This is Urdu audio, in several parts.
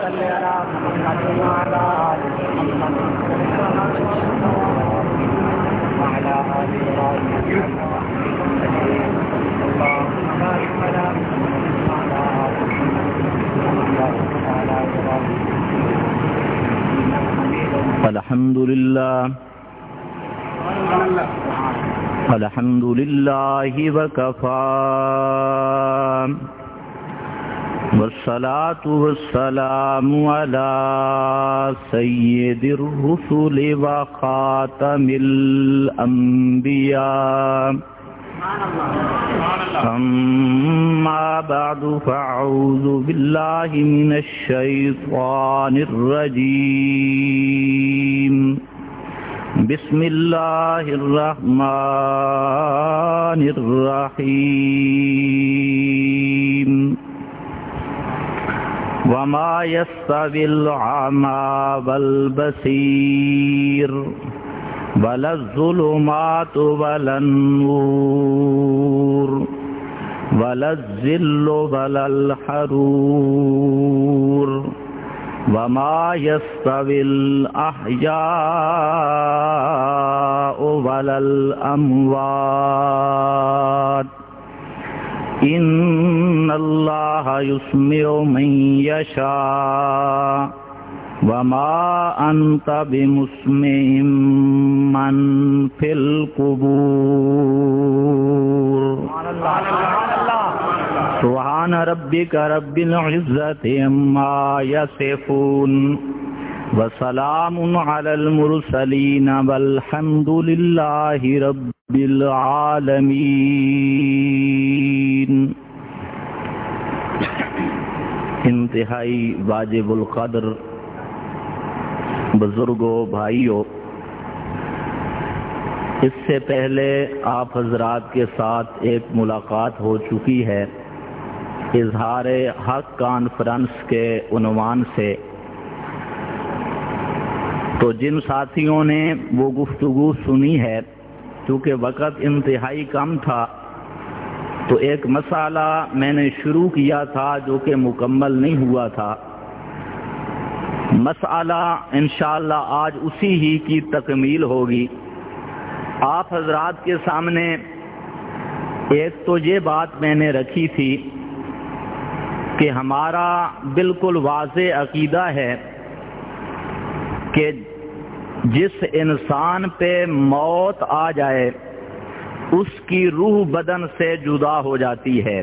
صل على محمد وعلى آل محمد وعلى آل إبراهيم اللهم بارك على محمد وعلى آل محمد وعلى إبراهيم. الحمد لله وكفى والصلاة والسلام على سيد الرسل وخاتم الأنبياء. أما بعد فأعوذ بالله من الشيطان الرجيم. بسم الله الرحمن الرحيم. وما يستوي الأعمى والبصير ولا الظلمات ولا النور ولا الظل ولا الحرور وما يستوي الأحياء ولا الأموات إن الله يسمع من يشاء وما أنت بمسمع من في القبور. سبحان ربك رب العزة عما يصفون وسلام على المرسلين والحمد لله رب العالمين. انتہائی واجب القدر بزرگوں، بھائیوں، اس سے پہلے آپ حضرات کے ساتھ ایک ملاقات ہو چکی ہے اظہار حق کانفرنس کے عنوان سے. تو جن ساتھیوں نے وہ گفتگو سنی ہے، چونکہ وقت انتہائی کم تھا تو ایک مسئلہ میں نے شروع کیا تھا جو کہ مکمل نہیں ہوا تھا. مسئلہ انشاءاللہ آج اسی ہی کی تکمیل ہوگی. آپ حضرات کے سامنے ایک تو یہ بات میں نے رکھی تھی کہ ہمارا بالکل واضح عقیدہ ہے کہ جس انسان پہ موت آ جائے اس کی روح بدن سے جدا ہو جاتی ہے،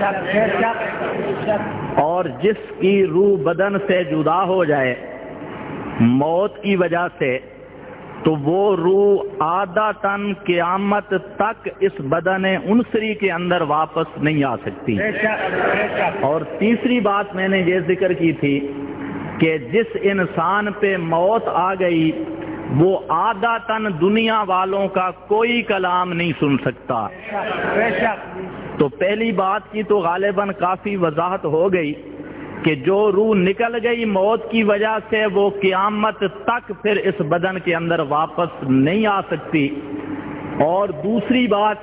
اور جس کی روح بدن سے جدا ہو جائے موت کی وجہ سے تو وہ روح عادتاً قیامت تک اس بدن انصری کے اندر واپس نہیں آ سکتی. اور تیسری بات میں نے یہ ذکر کی تھی کہ جس انسان پہ موت آ گئی وہ عادتاً دنیا والوں کا کوئی کلام نہیں سن سکتا. تو پہلی بات کی تو غالباً کافی وضاحت ہو گئی کہ جو روح نکل گئی موت کی وجہ سے وہ قیامت تک پھر اس بدن کے اندر واپس نہیں آ سکتی. اور دوسری بات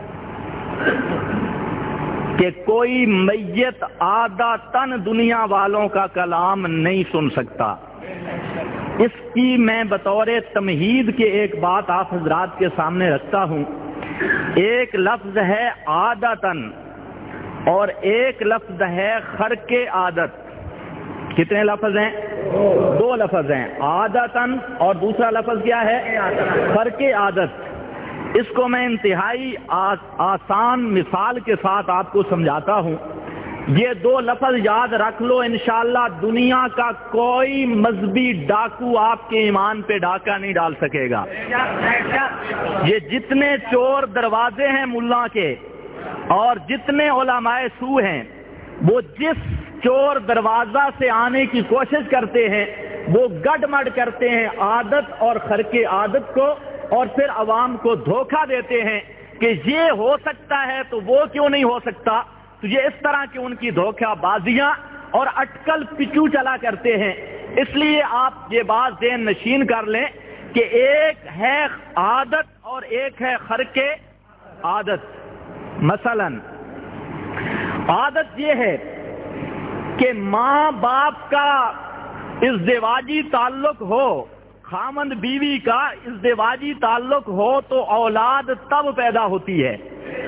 کہ کوئی میت عادتاً دنیا والوں کا کلام نہیں سن سکتا. اس کی میں بطور تمہید کے ایک بات آپ حضرات کے سامنے رکھتا ہوں. ایک لفظ ہے عادتاً اور ایک لفظ ہے خرق عادت. کتنے لفظ ہیں؟ دو لفظ ہیں، عادتاً اور دوسرا لفظ کیا ہے؟ خرق عادت. اس کو میں انتہائی آسان مثال کے ساتھ آپ کو سمجھاتا ہوں. یہ دو لفظ یاد رکھ لو، انشاءاللہ دنیا کا کوئی مذہبی ڈاکو آپ کے ایمان پہ ڈاکہ نہیں ڈال سکے گا. یہ جتنے چور دروازے ہیں ملا کے اور جتنے علماء سو ہیں وہ جس چور دروازہ سے آنے کی کوشش کرتے ہیں وہ گڈ مڈ کرتے ہیں عادت اور خرق عادت کو، اور پھر عوام کو دھوکہ دیتے ہیں کہ یہ ہو سکتا ہے تو وہ کیوں نہیں ہو سکتا. تو یہ اس طرح کی ان کی دھوکہ بازیاں اور اٹکل پچو چلا کرتے ہیں. اس لیے آپ یہ بات ذہن نشین کر لیں کہ ایک ہے عادت اور ایک ہے خرق عادت. مثلا عادت یہ ہے کہ ماں باپ کا ازدواجی تعلق ہو، خامند بیوی کا ازدواجی تعلق ہو تو اولاد تب پیدا ہوتی ہے.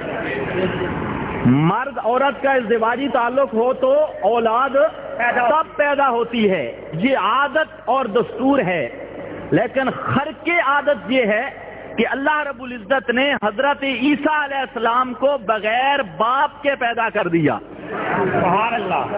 مرد عورت کا ازدواجی تعلق ہو تو اولاد تب پیدا ہوتی ہے. یہ عادت اور دستور ہے. لیکن خرق عادت یہ ہے کہ اللہ رب العزت نے حضرت عیسیٰ علیہ السلام کو بغیر باپ کے پیدا کر دیا. سبحان اللہ.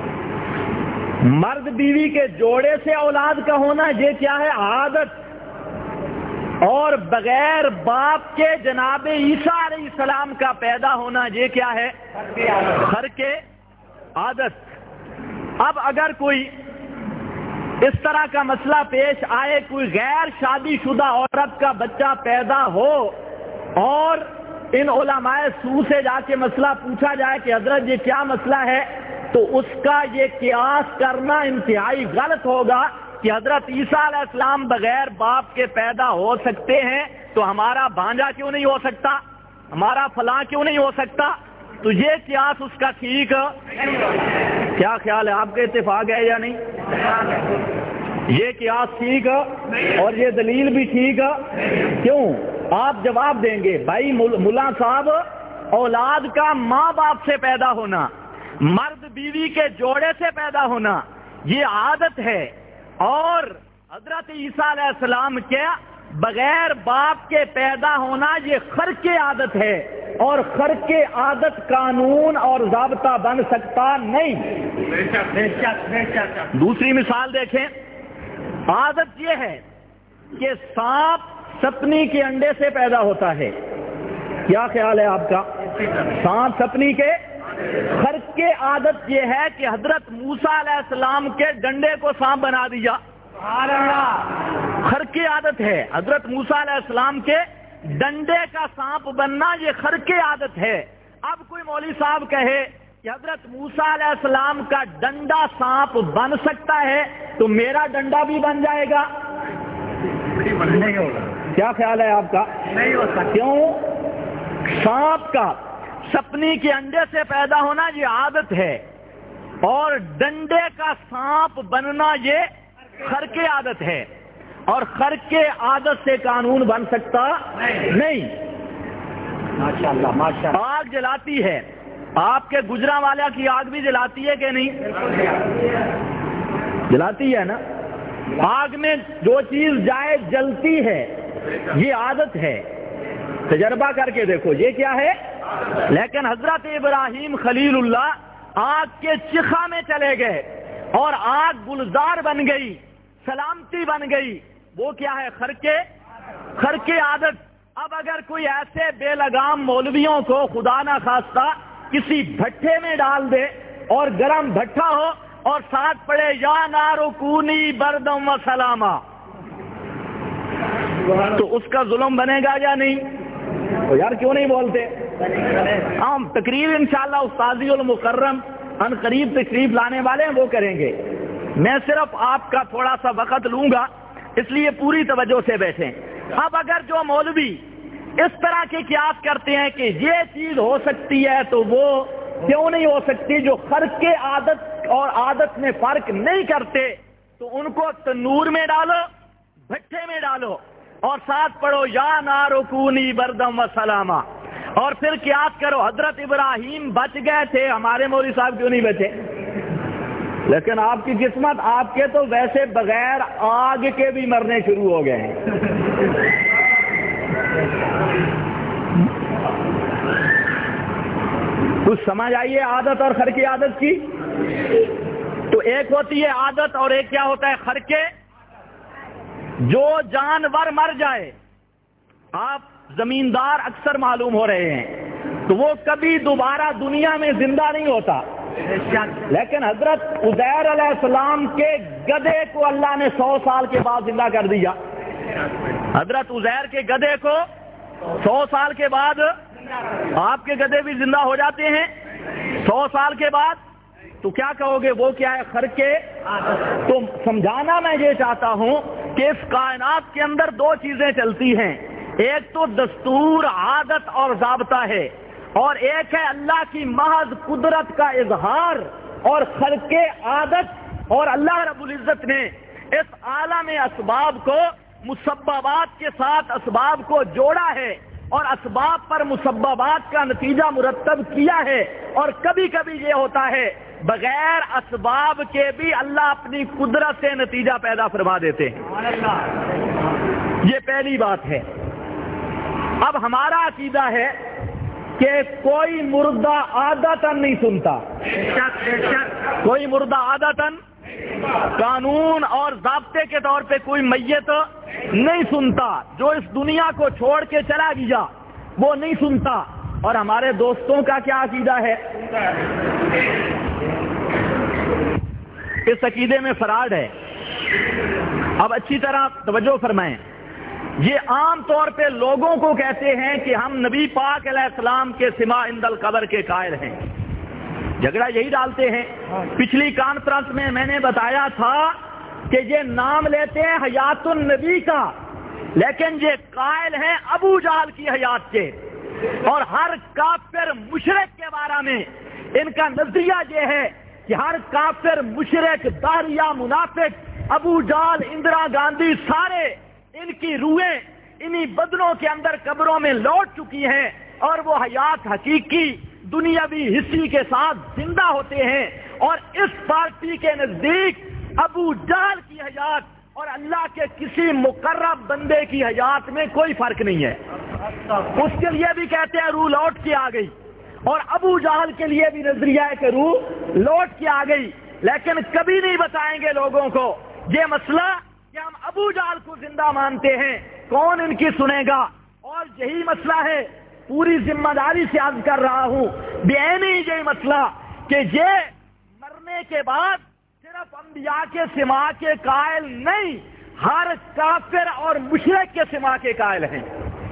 مرد بیوی کے جوڑے سے اولاد کا ہونا یہ کیا ہے؟ عادت. اور بغیر باپ کے جناب عیسیٰ علیہ السلام کا پیدا ہونا یہ کیا ہے؟ خرق عادت. اب اگر کوئی اس طرح کا مسئلہ پیش آئے، کوئی غیر شادی شدہ عورت کا بچہ پیدا ہو اور ان علماء سو سے جا کے مسئلہ پوچھا جائے کہ حضرت یہ کیا مسئلہ ہے، تو اس کا یہ قیاس کرنا انتہائی غلط ہوگا کہ حضرت عیسیٰ علیہ السلام بغیر باپ کے پیدا ہو سکتے ہیں تو ہمارا بھانجا کیوں نہیں ہو سکتا، ہمارا فلاں کیوں نہیں ہو سکتا. تو یہ قیاس اس کا ٹھیک. کیا خیال ہے، آپ کا اتفاق ہے یا نہیں؟ یہ قیاس ٹھیک اور یہ دلیل بھی ٹھیک. کیوں؟ آپ جواب دیں گے بھائی ملا صاحب، اولاد کا ماں باپ سے پیدا ہونا، مرد بیوی کے جوڑے سے پیدا ہونا یہ عادت ہے، اور حضرت عیسیٰ علیہ السلام کے بغیر باپ کے پیدا ہونا یہ خرق عادت ہے، اور خرق عادت قانون اور ضابطہ بن سکتا نہیں. دوسری مثال دیکھیں. عادت یہ ہے کہ سانپ سپنی کے انڈے سے پیدا ہوتا ہے. کیا خیال ہے آپ کا؟ سانپ سپنی کے. خرق عادت یہ ہے کہ حضرت موسیٰ علیہ السلام کے ڈنڈے کو سانپ بنا دیا. خرق عادت ہے. حضرت موسیٰ علیہ السلام کے ڈنڈے کا سانپ بننا یہ خرق عادت ہے. اب کوئی مولوی صاحب کہے کہ حضرت موسیٰ علیہ السلام کا ڈنڈا سانپ بن سکتا ہے تو میرا ڈنڈا بھی بن جائے گا. نہیں ہوگا. کیا خیال ہے آپ کا؟ نہیں ہو سکتا. کیوں؟ سانپ کا سپنی کے انڈے سے پیدا ہونا یہ عادت ہے، اور ڈنڈے کا سانپ بننا یہ خرق عادت ہے، اور خرق عادت سے قانون بن سکتا نہیں. ماشاءاللہ ماشاءاللہ. آگ جلاتی ہے، آپ کے گجرانوالہ کی آگ بھی جلاتی ہے کہ نہیں؟ جلاتی ہے نا. آگ میں جو چیز جائے جلتی ہے، یہ عادت ہے. تجربہ کر کے دیکھو یہ کیا ہے. لیکن حضرت ابراہیم خلیل اللہ آگ کے چخا میں چلے گئے اور آگ گلزار بن گئی، سلامتی بن گئی. وہ کیا ہے؟ خرق عادت. اب اگر کوئی ایسے بے لگام مولویوں کو خدا نہ خواستہ کسی بھٹے میں ڈال دے اور گرم بھٹا ہو اور ساتھ پڑے یا نارو کونی بردم و سلاما، تو اس کا ظلم بنے گا یا نہیں؟ تو یار کیوں نہیں بولتے؟ ہم تقریر انشاءاللہ استاذی المکرم ان قریب تشریف لانے والے ہیں وہ کریں گے. میں صرف آپ کا تھوڑا سا وقت لوں گا، اس لیے پوری توجہ سے بیٹھیں. اب اگر جو مولوی اس طرح کے قیاس کرتے ہیں کہ یہ چیز ہو سکتی ہے تو وہ کیوں نہیں ہو سکتی، جو خرق عادت اور عادت میں فرق نہیں کرتے، تو ان کو تنور میں ڈالو، بھٹے میں ڈالو اور ساتھ پڑھو یا نارو کونی بردم و سلاما، اور پھر قیاس کرو حضرت ابراہیم بچ گئے تھے، ہمارے مولوی صاحب کیوں نہیں بچے؟ لیکن آپ کی قسمت، آپ کے تو ویسے بغیر آگ کے بھی مرنے شروع ہو گئے ہیں. کچھ سمجھ آئیے عادت اور خرق عادت کی. تو ایک ہوتی ہے عادت اور ایک کیا ہوتا ہے؟ خرق. جو جانور مر جائے، آپ زمیندار اکثر معلوم ہو رہے ہیں، تو وہ کبھی دوبارہ دنیا میں زندہ نہیں ہوتا. لیکن حضرت عزیر علیہ السلام کے گدھے کو اللہ نے 100 سال کے بعد زندہ کر دیا. حضرت عزیر کے گدھے کو 100 سال کے بعد، آپ کے گدھے بھی زندہ ہو جاتے ہیں 100 سال کے بعد. تو کیا کہو گے وہ کیا ہے؟ خرق. تو سمجھانا میں یہ چاہتا ہوں کہ اس کائنات کے اندر دو چیزیں چلتی ہیں، ایک تو دستور، عادت اور ضابطہ ہے، اور ایک ہے اللہ کی محض قدرت کا اظہار اور خلق عادت، اور اللہ رب العزت نے اس عالم اسباب کو مسببات کے ساتھ اسباب کو جوڑا ہے اور اسباب پر مسببات کا نتیجہ مرتب کیا ہے، اور کبھی کبھی یہ ہوتا ہے بغیر اسباب کے بھی اللہ اپنی قدرت سے نتیجہ پیدا فرما دیتے ہیں۔ یہ پہلی بات ہے۔ اب ہمارا عقیدہ ہے کہ کوئی مردہ عادتاً نہیں سنتا، کوئی مردہ عادتاً قانون اور ضابطے کے طور پہ کوئی میت نہیں سنتا، جو اس دنیا کو چھوڑ کے چلا گیا وہ نہیں سنتا۔ اور ہمارے دوستوں کا کیا عقیدہ ہے؟ اس عقیدے میں فراڈ ہے۔ اب اچھی طرح توجہ فرمائیں، یہ عام طور پہ لوگوں کو کہتے ہیں کہ ہم نبی پاک علیہ السلام کے سما عند القبر کے قائل ہیں، جھگڑا یہی ڈالتے ہیں۔ پچھلی کانفرنس میں نے بتایا تھا کہ یہ نام لیتے ہیں حیات النبی کا، لیکن یہ قائل ہیں ابو جہل کی حیات کے، اور ہر کافر مشرک کے بارے میں ان کا نظریہ یہ ہے کہ ہر کافر مشرک داہریہ منافق ابو جہل اندرا گاندھی سارے ان کی روحیں انہی بدنوں کے اندر قبروں میں لوٹ چکی ہیں، اور وہ حیات حقیقی دنیاوی حصی کے ساتھ زندہ ہوتے ہیں۔ اور اس پارٹی کے نزدیک ابو جہل کی حیات اور اللہ کے کسی مقرب بندے کی حیات میں کوئی فرق نہیں ہے۔ اس کے لیے بھی کہتے ہیں روح لوٹ کے آ گئی، اور ابو جہل کے لیے بھی نظریہ ہے کہ روح لوٹ کے آ گئی، لیکن کبھی نہیں بتائیں گے لوگوں کو یہ مسئلہ کہ ہم ابو جہل کو زندہ مانتے ہیں، کون ان کی سنے گا؟ اور یہی مسئلہ ہے، پوری ذمہ داری سے عرض کر رہا ہوں، بعینی یہی مسئلہ کہ یہ مرنے کے بعد صرف انبیاء کے سما کے قائل نہیں، ہر کافر اور مشرک کے سما کے قائل ہیں۔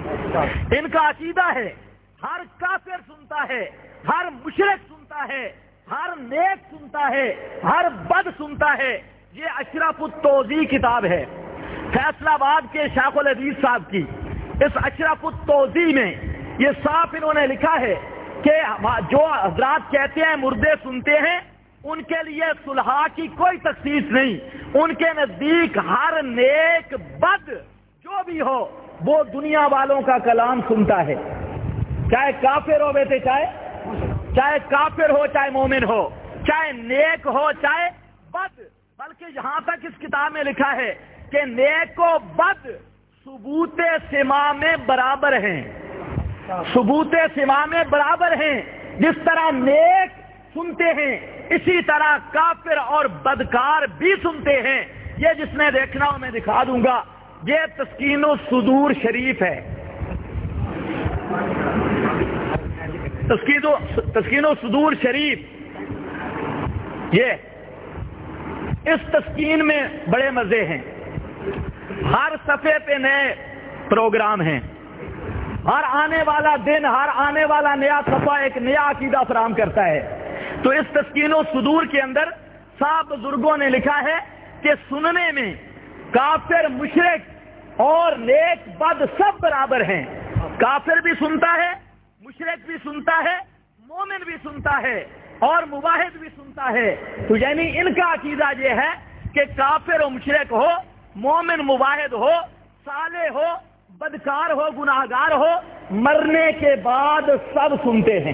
ان کا عقیدہ ہے ہر کافر سنتا ہے، ہر مشرک سنتا ہے، ہر نیک سنتا ہے، ہر بد سنتا ہے۔ یہ اشرف التوضیح کتاب ہے فیصل آباد کے شیخ الحدیث صاحب کی۔ اس اشرف التوضیح میں یہ صاف انہوں نے لکھا ہے کہ جو حضرات کہتے ہیں مردے سنتے ہیں، ان کے لیے صلحاء کی کوئی تخصیص نہیں، ان کے نزدیک ہر نیک بد جو بھی ہو وہ دنیا والوں کا کلام سنتا ہے، چاہے کافر ہو بیٹے، چاہے کافر ہو، چاہے مومن ہو، چاہے نیک ہو، چاہے بد۔ بلکہ یہاں تک اس کتاب میں لکھا ہے کہ نیک و بد ثبوت سما میں برابر ہیں، ثبوت سما میں برابر ہیں۔ جس طرح نیک سنتے ہیں اسی طرح کافر اور بدکار بھی سنتے ہیں۔ یہ جس نے دیکھنا ہو میں دکھا دوں گا، یہ تسکین الصدور شریف ہے، تسکین الصدور شریف۔ یہ اس تسکین میں بڑے مزے ہیں، ہر صفحے پہ نئے پروگرام ہیں، ہر آنے والا دن، ہر آنے والا نیا صفحہ ایک نیا عقیدہ فراہم کرتا ہے۔ تو اس تسکین الصدور کے اندر صاحب بزرگوں نے لکھا ہے کہ سننے میں کافر مشرک اور نیک بد سب برابر ہیں، کافر بھی سنتا ہے، مشرک بھی سنتا ہے، مومن بھی سنتا ہے، اور مواحد بھی سنتا ہے۔ تو یعنی ان کا عقیدہ یہ ہے کہ کافر و مشرک ہو، مومن مواحد ہو، صالح ہو، بدکار ہو، گناہگار ہو، مرنے کے بعد سب سنتے ہیں۔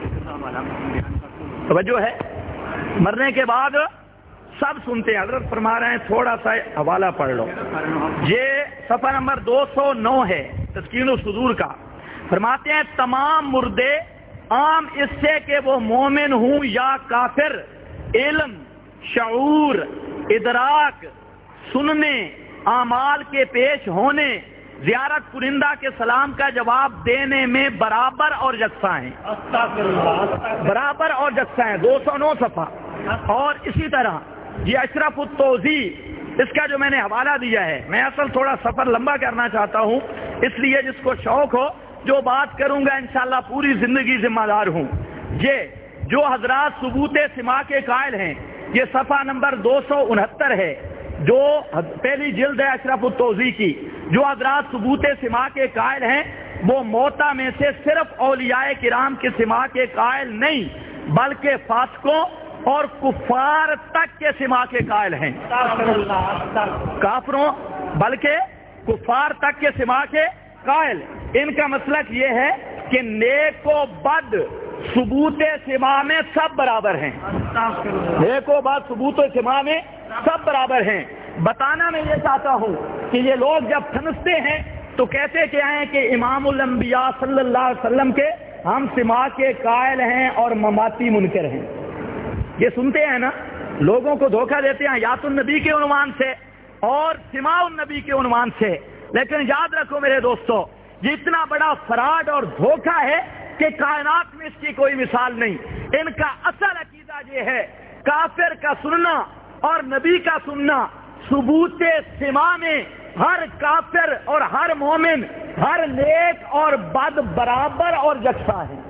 توجہ ہے، مرنے کے بعد سب سنتے ہیں۔ حضرت فرما رہے ہیں، تھوڑا سا حوالہ پڑھ لو، یہ صفحہ نمبر 209 ہے تسکین الصدور کا۔ فرماتے ہیں تمام مردے عام اس سے کہ وہ مومن ہوں یا کافر، علم، شعور، ادراک، سننے، اعمال کے پیش ہونے، زیارت کنندہ کے سلام کا جواب دینے میں برابر اور یکساں ہیں، برابر اور یکساں ہیں۔ 209 صفحہ۔ اور اسی طرح یہ اشرف التوضیح، اس کا جو میں نے حوالہ دیا ہے، میں اصل تھوڑا سفر لمبا کرنا چاہتا ہوں، اس لیے جس کو شوق ہو جو بات کروں گا انشاءاللہ پوری زندگی ذمہ دار ہوں۔ یہ جو حضرات ثبوت سما کے قائل ہیں، یہ صفحہ نمبر 269 ہے، جو پہلی جلد ہے اشرف التوضیح کی۔ جو حضرات ثبوت سما کے قائل ہیں وہ موتا میں سے صرف اولیاء کرام کے سما کے قائل نہیں، بلکہ فاسقوں اور کفار تک کے سما کے قائل ہیں. کافروں بلکہ کفار تک کے سما کے قائل. ان کا مسلک یہ ہے کہ نیک و بد ثبوت سما میں سب برابر ہیں. نیک و بد ثبوت سما میں سب برابر ہیں. بتانا میں یہ چاہتا ہوں کہ یہ لوگ جب پھنستے ہیں تو کہتے کیا ہیں کہ امام الانبیاء صلی اللہ علیہ وسلم کے ہم سما کے قائل ہیں اور مماتی منکر ہیں. یہ سنتے ہیں نا, لوگوں کو دھوکہ دیتے ہیں حیات النبی کے عنوان سے اور سماع النبی کے عنوان سے. لیکن یاد رکھو میرے دوستو, یہ اتنا بڑا فراڈ اور دھوکہ ہے کہ کائنات میں اس کی کوئی مثال نہیں. ان کا اصل عقیدہ یہ ہے کافر کا سننا اور نبی کا سننا ثبوت سماع میں ہر کافر اور ہر مومن, ہر نیک اور بد برابر اور یکساں ہیں.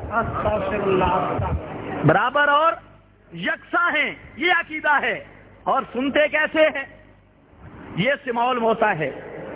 برابر اور یکساں ہیں, یہ عقیدہ ہے. اور سنتے کیسے ہیں؟ یہ سماع الموتیٰ ہے.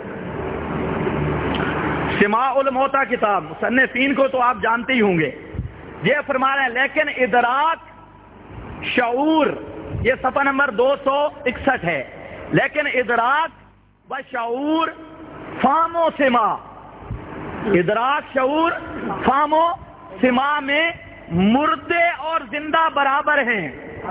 سماع الموتیٰ کتاب مصنفین کو تو آپ جانتے ہی ہوں گے. یہ فرما رہے ہیں لیکن ادراک شعور, یہ صفحہ نمبر 261 ہے. لیکن ادراک و شعور فہم و سماع, ادراک شعور فہم و سماع میں مردے اور زندہ برابر ہیں.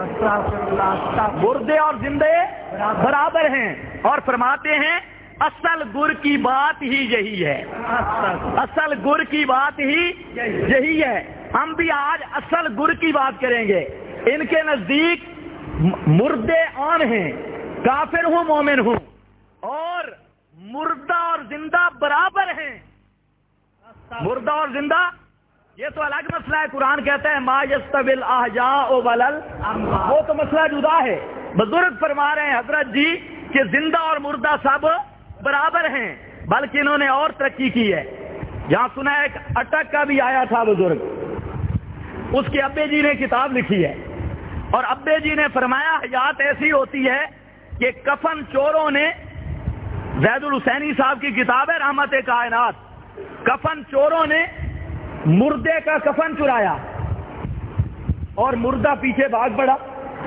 مردے اور زندے برابر ہیں. اور فرماتے ہیں اصل گر کی بات ہی یہی ہے. اصل گر کی بات ہی یہی ہے. ہم بھی آج اصل گر کی بات کریں گے. ان کے نزدیک مردے عام ہیں, کافر ہوں مومن ہوں, اور مردہ اور زندہ برابر ہیں. مردہ اور زندہ یہ تو الگ مسئلہ ہے. قرآن کہتا ہے ما یستوی الاحیاء والاموات, وہ تو مسئلہ جدا ہے. بزرگ فرما رہے ہیں حضرت جی کہ زندہ اور مردہ سب برابر ہیں. بلکہ انہوں نے اور ترقی کی ہے. یہاں سنا ایک اٹک کا بھی آیا تھا بزرگ, اس کے ابے جی نے کتاب لکھی ہے اور ابے جی نے فرمایا حیات ایسی ہوتی ہے کہ کفن چوروں نے, زید الحسینی صاحب کی کتاب ہے رحمت کائنات, کفن چوروں نے مردے کا کفن چرایا اور مردہ پیچھے بھاگ پڑا.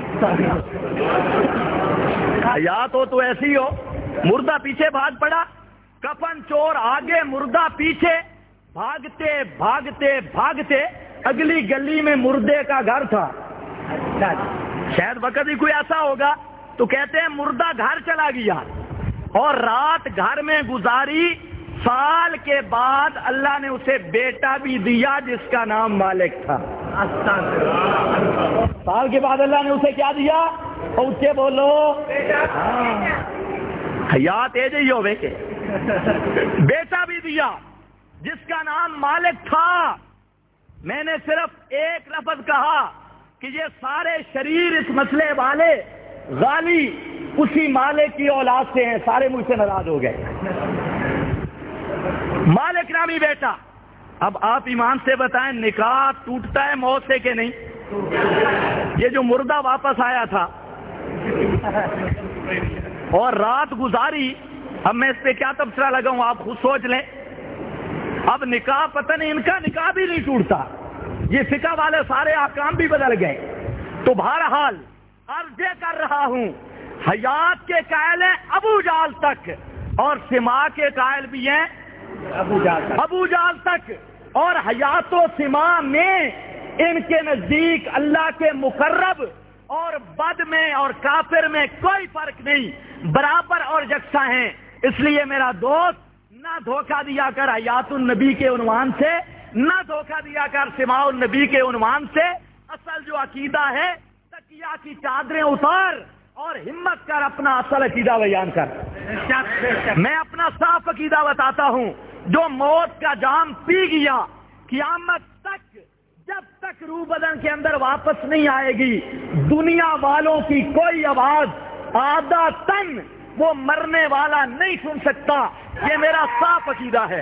حیات ہو تو ایسی ہو, مردہ پیچھے بھاگ پڑا, کفن چور آگے مردہ پیچھے, بھاگتے بھاگتے بھاگتے اگلی گلی میں مردے کا گھر تھا. شاید وقت ہی کوئی ایسا ہوگا تو کہتے ہیں مردہ گھر چلا گیا اور رات گھر میں گزاری. سال کے بعد اللہ نے اسے بیٹا بھی دیا جس کا نام مالک تھا. سال کے بعد اللہ نے اسے کیا دیا؟ اور اس سے بولو حیات ہے جی ہوئے کہ بیٹا بھی دیا جس کا نام مالک تھا. میں نے صرف ایک لفظ کہا کہ یہ سارے شریر اس مسئلے والے غالی اسی مالک کی اولاد سے ہیں. سارے مجھ سے ناراض ہو گئے. مالک نامی بیٹا. اب آپ ایمان سے بتائیں نکاح ٹوٹتا ہے موت سے کہ نہیں؟ یہ جو مردہ واپس آیا تھا اور رات گزاری, اب میں اس پہ کیا تبصرہ لگاؤں آپ خود سوچ لیں. اب نکاح پتہ نہیں, ان کا نکاح بھی نہیں ٹوٹتا, یہ فقہ والے سارے احکام بھی بدل گئے. تو بہرحال عرض کر رہا ہوں حیات کے قائل ہیں ابو جہل تک, اور سماع کے قائل بھی ہیں ابو جہل تک. اور حیات و سماع میں ان کے نزدیک اللہ کے مقرب اور بد میں اور کافر میں کوئی فرق نہیں, برابر اور یکساں ہیں. اس لیے میرا دوست نہ دھوکہ دیا کر حیات النبی کے عنوان سے, نہ دھوکہ دیا کر سماع النبی کے عنوان سے. اصل جو عقیدہ ہے تکیہ کی چادریں اتار اور ہمت کر اپنا اصل عقیدہ بیان کر. میں اپنا صاف عقیدہ بتاتا ہوں. جو موت کا جام پی گیا قیامت تک جب تک روح بدن کے اندر واپس نہیں آئے گی دنیا والوں کی کوئی آواز عادتاً وہ مرنے والا نہیں سن سکتا. یہ میرا صاف عقیدہ ہے.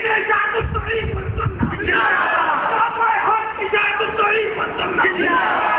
زندہ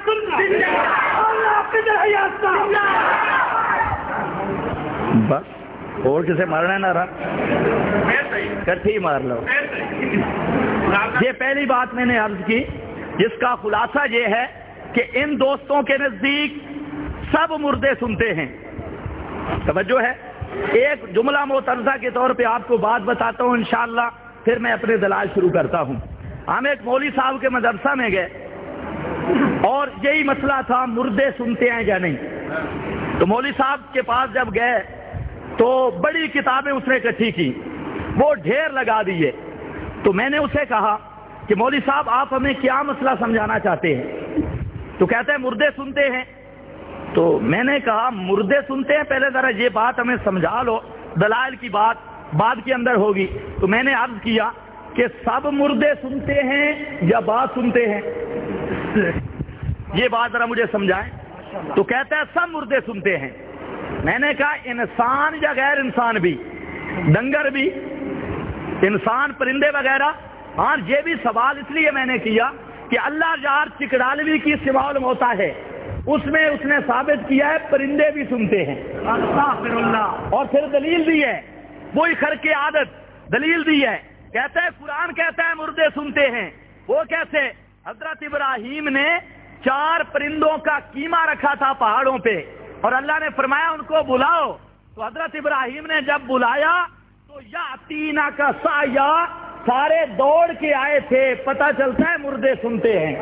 بس اور کسے مارنا نہ رہا، کٹھی مار لو۔ یہ پہلی بات میں نے عرض کی، جس کا خلاصہ یہ ہے کہ ان دوستوں کے نزدیک سب مردے سنتے ہیں۔ توجہ ہے، ایک جملہ معترضہ کے طور پہ آپ کو بات بتاتا ہوں انشاءاللہ، پھر میں اپنے دلائل شروع کرتا ہوں۔ ہم ایک مولوی صاحب کے مدرسہ میں گئے اور یہی مسئلہ تھا، مردے سنتے ہیں یا نہیں۔ تو مولوی صاحب کے پاس جب گئے تو بڑی کتابیں اس نے اکٹھی کی، وہ ڈھیر لگا دیے۔ تو میں نے اسے کہا کہ مولوی صاحب آپ ہمیں کیا مسئلہ سمجھانا چاہتے ہیں؟ تو کہتے ہیں مردے سنتے ہیں۔ تو میں نے کہا مردے سنتے ہیں، پہلے ذرا یہ بات ہمیں سمجھا لو، دلائل کی بات بعد کے اندر ہوگی۔ تو میں نے عرض کیا کہ سب مردے سنتے ہیں یا بات سنتے ہیں؟ یہ بات ذرا مجھے سمجھائیں۔ تو کہتا ہے سب مردے سنتے ہیں۔ میں نے کہا انسان یا غیر انسان بھی، ڈنگر بھی، انسان پرندے وغیرہ؟ ہاں، یہ بھی سوال اس لیے میں نے کیا کہ اللہ یار چکڑالوی کی سماع الموتا ہے، اس میں اس نے ثابت کیا ہے پرندے بھی سنتے ہیں، اور پھر دلیل دی ہے، وہی خرق عادت دلیل دی ہے۔ کہتا ہے قرآن کہتا ہے مردے سنتے ہیں۔ وہ کیسے؟ حضرت ابراہیم نے 4 پرندوں کا قیمہ رکھا تھا پہاڑوں پہ، اور اللہ نے فرمایا ان کو بلاؤ۔ تو حضرت ابراہیم نے جب بلایا تو یاتینا کا سایہ، سارے دوڑ کے آئے تھے۔ پتہ چلتا ہے مردے سنتے ہیں۔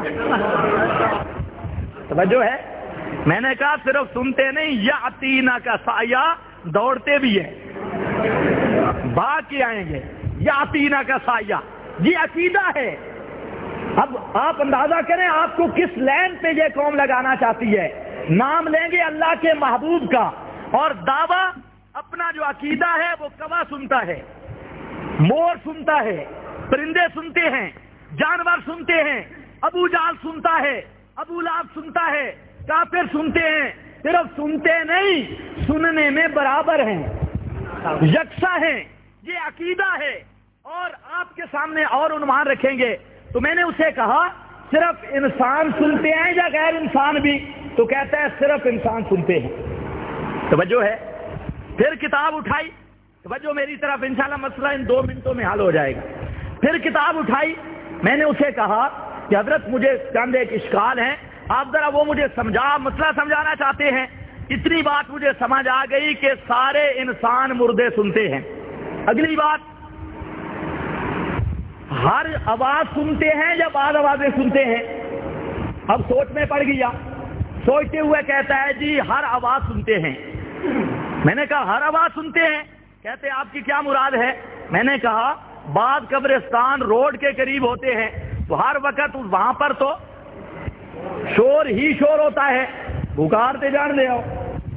توجہ ہے، میں نے کہا صرف سنتے نہیں، یاتینا کا سایہ، دوڑتے بھی ہیں، بھاگ کے آئیں گے۔ یاتینا کا سایہ، یہ عقیدہ ہے۔ اب آپ اندازہ کریں آپ کو کس لین پہ یہ قوم لگانا چاہتی ہے۔ نام لیں گے اللہ کے محبوب کا، اور دعویٰ اپنا جو عقیدہ ہے وہ کوا سنتا ہے، مور سنتا ہے، پرندے سنتے ہیں، جانور سنتے ہیں، ابو جہل سنتا ہے، ابو لہب سنتا ہے، کافر سنتے ہیں۔ صرف سنتے نہیں، سننے میں برابر ہیں، یکساں ہیں، یہ عقیدہ ہے۔ اور آپ کے سامنے اور عنوان رکھیں گے۔ تو میں نے اسے کہا صرف انسان سنتے ہیں یا غیر انسان بھی؟ تو کہتا ہے صرف انسان سنتے ہیں۔ توجہ ہے، پھر کتاب اٹھائی، توجہ میری طرف، انشاءاللہ مسئلہ ان 2 منٹوں میں حل ہو جائے گا۔ پھر کتاب اٹھائی، میں نے اسے کہا کہ حضرت مجھے چند ایک اشکال ہیں، آپ ذرا وہ مجھے مسئلہ سمجھانا چاہتے ہیں۔ اتنی بات مجھے سمجھ آ گئی کہ سارے انسان مردے سنتے ہیں۔ اگلی بات، ہر آواز سنتے ہیں یا بعض آوازیں سنتے ہیں؟ اب سوچ میں پڑ گیا، سوچتے ہوئے کہتا ہے جی ہر آواز سنتے ہیں۔ میں نے کہا ہر آواز سنتے ہیں؟ کہتے ہیں آپ کی کیا مراد ہے؟ میں نے کہا بعض قبرستان روڈ کے قریب ہوتے ہیں، تو ہر وقت وہاں پر تو شور ہی شور ہوتا ہے، بھکارتے جان دے ہو،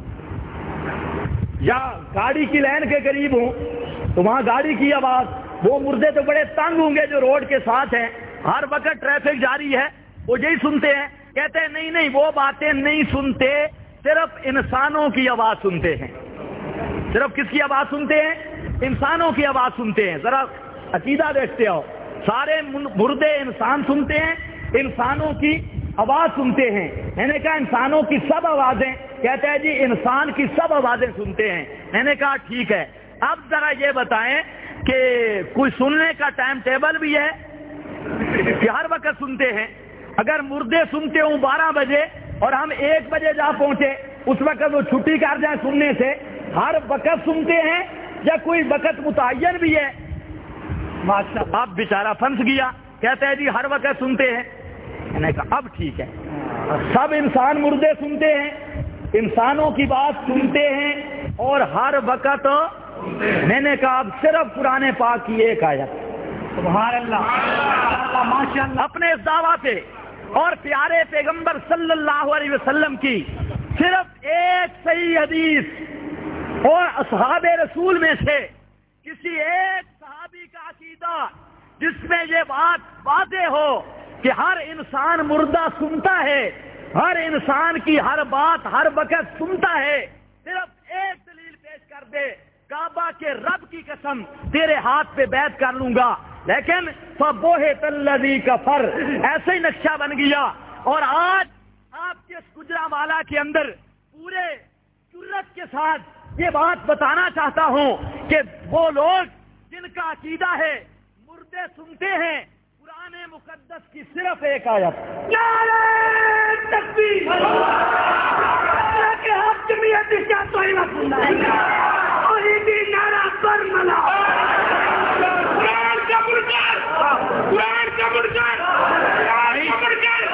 یا گاڑی کی لین کے قریب ہوں تو وہاں گاڑی کی آواز، وہ مردے تو بڑے تنگ ہوں گے جو روڈ کے ساتھ ہیں، ہر وقت ٹریفک جاری ہے، وہ یہی سنتے ہیں؟ کہتے ہیں نہیں نہیں، وہ باتیں نہیں سنتے، صرف انسانوں کی آواز سنتے ہیں۔ صرف کس کی آواز سنتے ہیں؟ انسانوں کی آواز سنتے ہیں۔ ذرا عقیدہ دیکھتے ہو، سارے مردے انسان سنتے ہیں، انسانوں کی آواز سنتے ہیں۔ میں نے کہا انسانوں کی سب آوازیں؟ کہتا ہے جی انسان کی سب آوازیں سنتے ہیں۔ میں نے کہا ٹھیک ہے، اب ذرا یہ بتائیں کہ کوئی سننے کا ٹائم ٹیبل بھی ہے کہ ہر وقت سنتے ہیں؟ اگر مردے سنتے ہوں 12 بجے اور ہم 1 بجے جا پہنچے، اس وقت وہ چھٹی کر جائیں سننے سے، ہر وقت سنتے ہیں یا کوئی وقت متعین بھی ہے؟ اب بیچارہ پھنس گیا، کہتا ہے جی ہر وقت سنتے ہیں۔ میں نے کہا اب ٹھیک ہے، سب انسان مردے سنتے ہیں، انسانوں کی بات سنتے ہیں اور ہر وقت۔ میں نے کہا اب صرف قرآن پاک کی ایک آیت، سبحان اللہ، ماشاء اللہ، اپنے اس دعویٰ سے اور پیارے پیغمبر صلی اللہ علیہ وسلم کی صرف ایک صحیح حدیث اور اصحاب رسول میں سے کسی ایک صحابی کا عقیدہ جس میں یہ بات واضح ہو کہ ہر انسان مردہ سنتا ہے، ہر انسان کی ہر بات ہر وقت سنتا ہے، صرف ایک دلیل پیش کر دے، کعبہ کے رب کی قسم تیرے ہاتھ پہ بیعت کر لوں گا۔ لیکن فَبُہِتَ الَّذِي كَفَرَ، ایسے ہی نقشہ بن گیا۔ اور آج کے اس گجرانوالہ کے اندر پورے جرت کے ساتھ یہ بات بتانا چاہتا ہوں کہ وہ لوگ جن کا عقیدہ ہے مردے سنتے ہیں قرآن مقدس کی صرف ایک آیت، نعرہ تکبیر، اللہ کے حق جمعیت کیا توہین سننا ہے، توحیدی نعرہ پر ملا، قرآن کا منکر، قرآن کا منکر، قرآن کا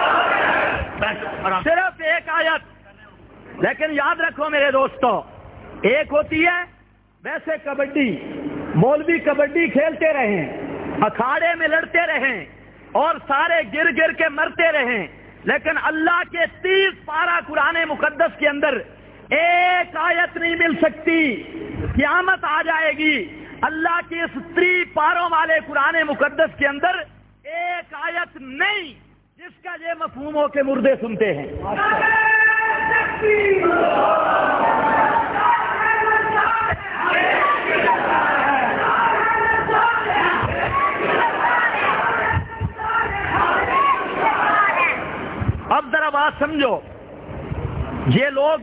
منکر، صرف ایک آیت۔ لیکن یاد رکھو میرے دوستو، ایک ہوتی ہے ویسے کبڈی، مولوی کبڈی کھیلتے رہیں، اکھاڑے میں لڑتے رہیں اور سارے گر گر کے مرتے رہیں، لیکن اللہ کے 30 پارہ قرآن مقدس کے اندر ایک آیت نہیں مل سکتی۔ قیامت آ جائے گی، اللہ کے اس 30 پاروں والے قرآن مقدس کے اندر ایک آیت نہیں جس کا یہ مفہوم ہو کہ مردے سنتے ہیں۔ اب ذرا بات سمجھو، یہ لوگ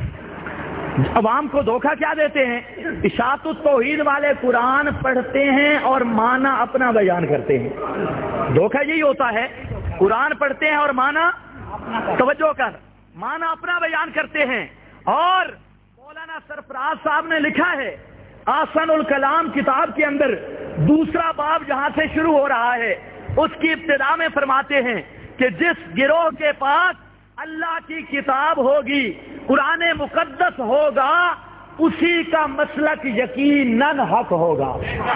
عوام کو دھوکہ کیا دیتے ہیں؟ اشاعت التوحید والے قرآن پڑھتے ہیں اور معنی اپنا بیان کرتے ہیں۔ دھوکہ یہی ہوتا ہے، قرآن پڑھتے ہیں اور معنی، توجہ کر، معنی اپنا بیان کرتے ہیں۔ اور مولانا سرفراز صاحب نے لکھا ہے آسن الکلام کتاب کے اندر دوسرا باب جہاں سے شروع ہو رہا ہے، اس کی ابتدا میں فرماتے ہیں کہ جس گروہ کے پاس اللہ کی کتاب ہوگی، قرآن مقدس ہوگا، اسی کا مسلک یقیناً حق ہوگا،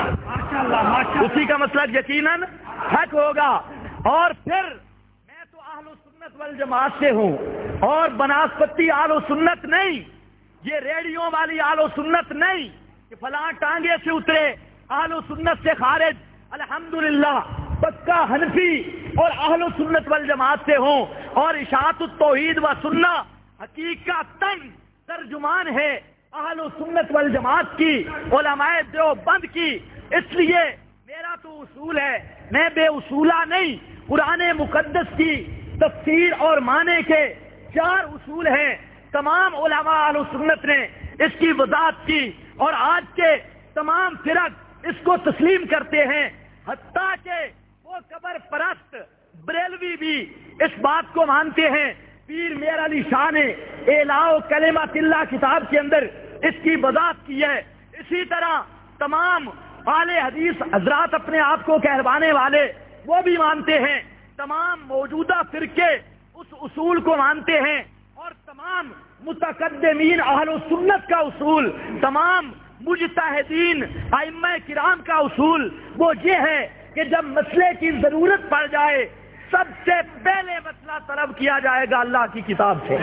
اسی کا مسلک یقیناً حق ہوگا۔ اور پھر میں تو اہل سنت والجماعت سے ہوں، اور بناسپتی اہل سنت نہیں، یہ ریڈیو والی اہل سنت نہیں کہ فلاں ٹانگے سے اترے اہل سنت سے خارج، الحمدللہ پکا حنفی اور اہل سنت والجماعت سے ہوں، اور اشاعت التوحید و سنہ حقیقتاً ترجمان ہے اہل سنت والجماعت کی، علماء دیوبند کی۔ اس لیے میرا تو اصول ہے، میں بے اصولہ نہیں۔ قرآن مقدس کی تفسیر اور معنی کے 4 اصول ہیں، تمام علماء اہل سنت نے اس کی وضاحت کی، اور آج کے تمام فرق اس کو تسلیم کرتے ہیں، حتیٰ کہ وہ قبر پرست بریلوی بھی اس بات کو مانتے ہیں۔ پیر میر علی شاہ نے اعلاء کلمات اللہ کتاب کے اندر اس کی وضاحت کی ہے۔ اسی طرح تمام اہل حدیث حضرات اپنے آپ کو کہلوانے والے وہ بھی مانتے ہیں، تمام موجودہ فرقے اس اصول کو مانتے ہیں، اور تمام متقدمین اہل سنت کا اصول، تمام مجتہدین ائمہ کرام کا اصول وہ یہ ہے کہ جب مسئلے کی ضرورت پڑ جائے سب سے پہلے مسئلہ طلب کیا جائے گا اللہ کی کتاب سے،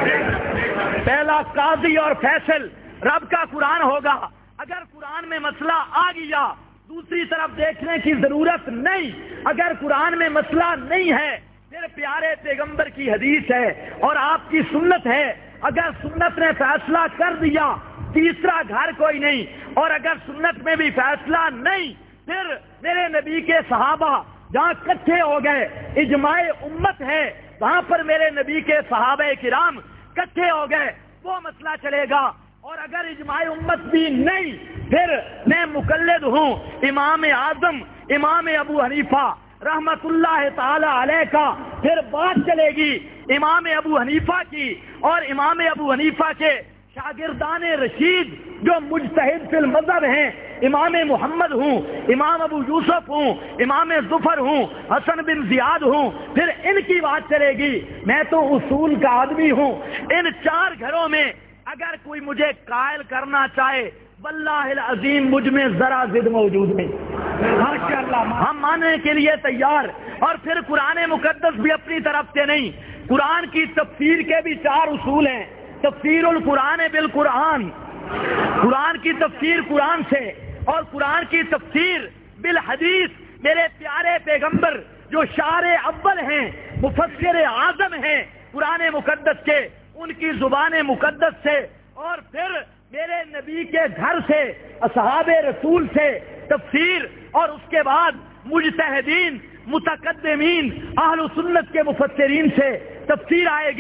پہلا قاضی اور فیصل رب کا قرآن ہوگا۔ اگر قرآن میں مسئلہ آ گیا دوسری طرف دیکھنے کی ضرورت نہیں، اگر قرآن میں مسئلہ نہیں ہے پھر پیارے پیغمبر کی حدیث ہے اور آپ کی سنت ہے، اگر سنت نے فیصلہ کر دیا تیسرا گھر کوئی نہیں، اور اگر سنت میں بھی فیصلہ نہیں پھر میرے نبی کے صحابہ جہاں اکٹھے ہو گئے، اجماع امت ہے، وہاں پر میرے نبی کے صحابہ کرام اکٹھے ہو گئے، وہ مسئلہ چلے گا۔ اور اگر اجماع امت بھی نہیں پھر میں مقلد ہوں امام اعظم امام ابو حنیفہ رحمت اللہ تعالی علیہ کا، پھر بات چلے گی امام ابو حنیفہ کی، اور امام ابو حنیفہ کے شاگردان رشید جو مجتہد فی المذہب ہیں، امام محمد ہوں، امام ابو یوسف ہوں، امام ظفر ہوں، حسن بن زیاد ہوں، پھر ان کی بات چلے گی۔ میں تو اصول کا آدمی ہوں، ان 4 گھروں میں اگر کوئی مجھے قائل کرنا چاہے واللہ العظیم مجھ میں ذرا ضد موجود نہیں، ماشاءاللہ ہم ماننے کے لیے تیار۔ اور پھر قرآن مقدس بھی اپنی طرف سے نہیں، قرآن کی تفسیر کے بھی 4 اصول ہیں، تفسیر القرآن بالقرآن، قرآن کی تفسیر قرآن سے، اور قرآن کی تفسیر بالحدیث، میرے پیارے پیغمبر جو شارع اول ہیں، مفسر اعظم ہیں قرآن مقدس کے، ان کی زبان مقدس سے، اور پھر میرے نبی کے گھر سے، اصحاب رسول سے تفسیر، اور اس کے بعد مجتہدین متقدمین اہل سنت کے مفسرین سے تفسیر آئے گی۔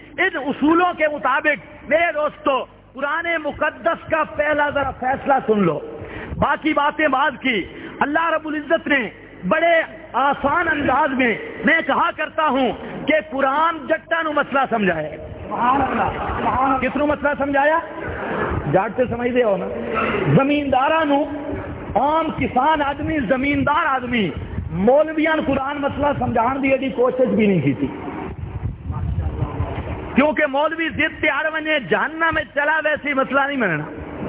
ان اصولوں کے مطابق میرے دوستو قرآن مقدس کا پہلا ذرا فیصلہ سن لو، باقی باتیں بعد کی۔ اللہ رب العزت نے بڑے آسان انداز میں کہا کرتا ہوں کہ قرآن جٹا نو مسئلہ سمجھائے۔ کس نو مسئلہ سمجھایا؟ جاٹ سے سمجھتے ہو نا، زمینداراں نو، عام کسان آدمی، زمیندار آدمی، مولویاں قرآن مسئلہ سمجھان دی ایڈی کوشش بھی نہیں کی تھی، کیونکہ مولوی ضد تیار بنے جہنم میں چلا ویسی مسئلہ نہیں مننا۔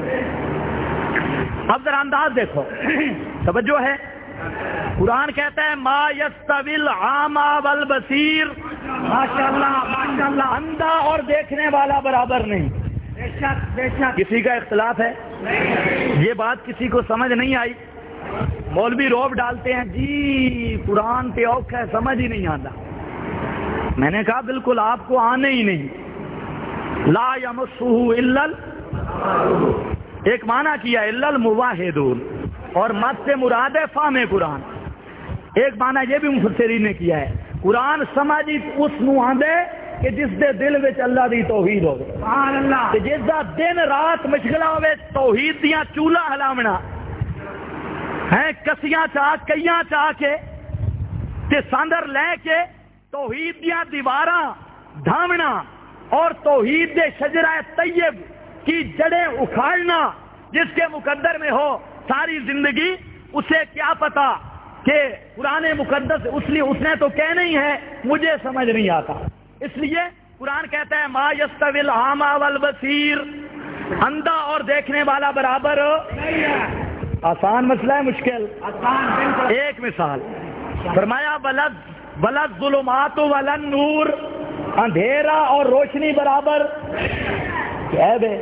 اب ذرا انداز دیکھو، توجہ ہے۔ قرآن کہتا ہے ما یستوی العامی والبصیر، ماشاءاللہ، اندھا اور دیکھنے والا برابر نہیں۔ بے شک کسی کا اختلاف ہے، یہ بات کسی کو سمجھ نہیں آئی، مولوی روب ڈالتے ہیں جی قرآن پہ اوکھ ہے، سمجھ ہی نہیں آتا۔ میں نے کہا بالکل آپ کو آنے ہی نہیں، لا یمسہ الا ایک معنی کیا الا الموحدون، اور مت سے مراد ہے فہم قرآن۔ ایک معنی یہ بھی مفسرین نے کیا ہے، قرآن سمجھی اس نو آندے کہ جس دے دل وچ اللہ دی توحید ہوے، سبحان اللہ، تے جس دا دن رات مشغلہ ہوے توحید دیاں چولہا ہلاونا ہے، کسیاں چاہ کئیاں چاہ کے تے ساندر لے کے توحید دیاں دیواراں ڈھاونا اور توحید دے شجرہ طیب کی جڑیں اکھاڑنا جس کے مقدر میں ہو ساری زندگی، اسے کیا پتا کہ قرآن مقدس اس نے تو کہنا ہی ہے مجھے سمجھ نہیں آتا۔ اس لیے قرآن کہتا ہے ما یستوی العامی والبصیر، اندھا اور دیکھنے والا برابر۔ آسان مسئلہ ہے مشکل؟ ایک مثال فرمایا بلد ظلمات ولن نور، اندھیرا اور روشنی برابر ہے بے،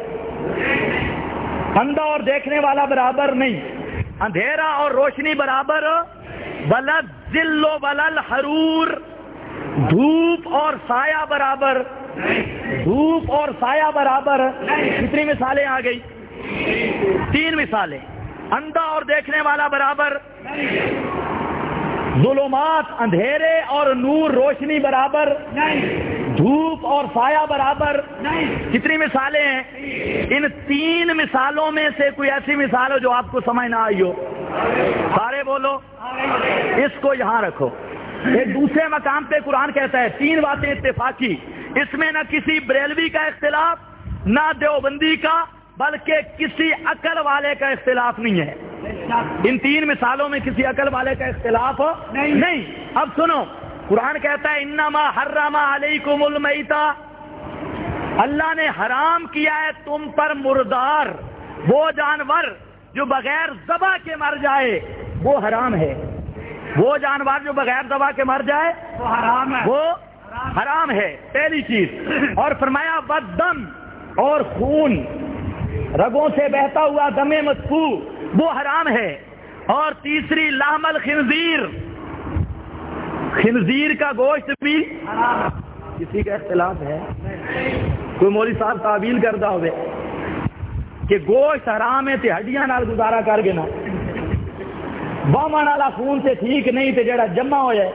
اندھا اور دیکھنے والا برابر نہیں، اندھیرا اور روشنی برابر۔ بلد ذل ولل حرور، دھوپ اور سایہ برابر، دھوپ اور سایہ برابر۔ کتنی مثالیں آ گئی؟ 3 مثالیں، اندھا اور دیکھنے والا برابر، ظلمات اندھیرے اور نور روشنی برابر، دھوپ اور سایہ برابر۔ کتنی مثالیں ہیں؟ ان 3 مثالوں میں سے کوئی ایسی مثال ہو جو آپ کو سمجھ نہ آئی ہو؟ سارے بولو، اس کو یہاں رکھو۔ ایک دوسرے مقام پہ قرآن کہتا ہے 3 باتیں اتفاقی، اس میں نہ کسی بریلوی کا اختلاف نہ دیوبندی کا، بلکہ کسی عقل والے کا اختلاف نہیں ہے۔ ان 3 مثالوں میں کسی عقل والے کا اختلاف نہیں۔ اب سنو، قرآن کہتا ہے انما حرم علیکم المیتہ، اللہ نے حرام کیا ہے تم پر مردار، وہ جانور جو بغیر ذبح کے مر جائے وہ حرام ہے، وہ جانور جو بغیر ذبح کے مر جائے وہ حرام ہے، وہ حرام ہے، پہلی چیز۔ اور فرمایا والدم، اور خون، رگوں سے بہتا ہوا دم مسفوح وہ حرام ہے۔ اور تیسری لحم الخنزیر، خنزیر کا گوشت بھی حرام ہے۔ کسی کا اختلاف ہے؟ کوئی مولوی صاحب تعویل کردہ ہوئے کہ گوشت حرام ہے تے ہڈیاں نال گزارا کر کے نا، بامن والا خون سے ٹھیک نہیں تے جڑا جمع ہو جائے۔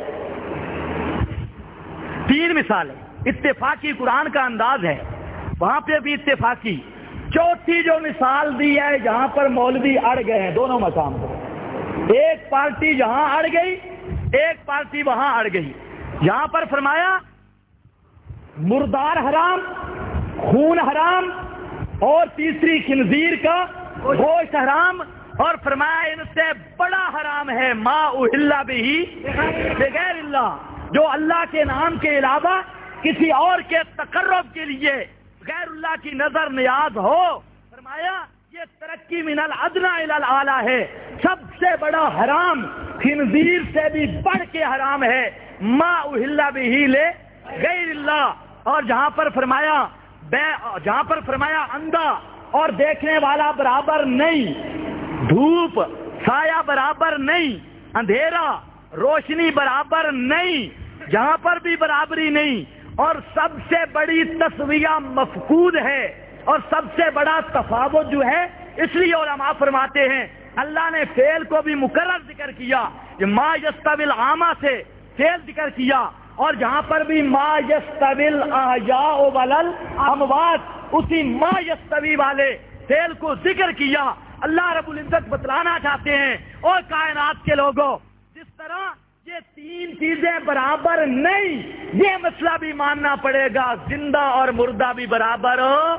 3 مثالیں، اتفاقی قرآن کا انداز ہے، وہاں پہ بھی اتفاقی۔ چوتھی جو مثال دی ہے جہاں پر مولوی اڑ گئے ہیں دونوں مقام پر، ایک پارٹی یہاں اڑ گئی، ایک پارٹی وہاں اڑ گئی۔ یہاں پر فرمایا مردار حرام، خون حرام، اور تیسری خنزیر کا گوشت حرام، اور فرمایا ان سے بڑا حرام ہے ما اہل بہ بغیر اللہ، جو اللہ کے نام کے علاوہ کسی اور کے تقرب کے لیے غیر اللہ کی نظر نیاز ہو۔ فرمایا یہ ترقی من الادنی الی الاعلی ہے، سب سے بڑا حرام خنزیر سے بھی بڑھ کے حرام ہے ما اہل بہ لغیر اللہ۔ اور جہاں پر فرمایا اندھا اور دیکھنے والا برابر نہیں، دھوپ سایہ برابر نہیں، اندھیرا روشنی برابر نہیں، جہاں پر بھی برابری نہیں۔ اور سب سے بڑی تسویہ مفقود ہے، اور سب سے بڑا تفاوت جو ہے، اس لیے علماء فرماتے ہیں اللہ نے فعل کو بھی مکرر ذکر کیا، ما یستوی العامی سے فعل ذکر کیا، اور جہاں پر بھی ما یستوی الاحیاء والاموات اسی ما یستوی والے فعل کو ذکر کیا. اللہ رب العزت بتلانا چاہتے ہیں اور کائنات کے لوگوں جس طرح یہ تین چیزیں برابر نہیں یہ مسئلہ بھی ماننا پڑے گا, زندہ اور مردہ بھی برابر ہو.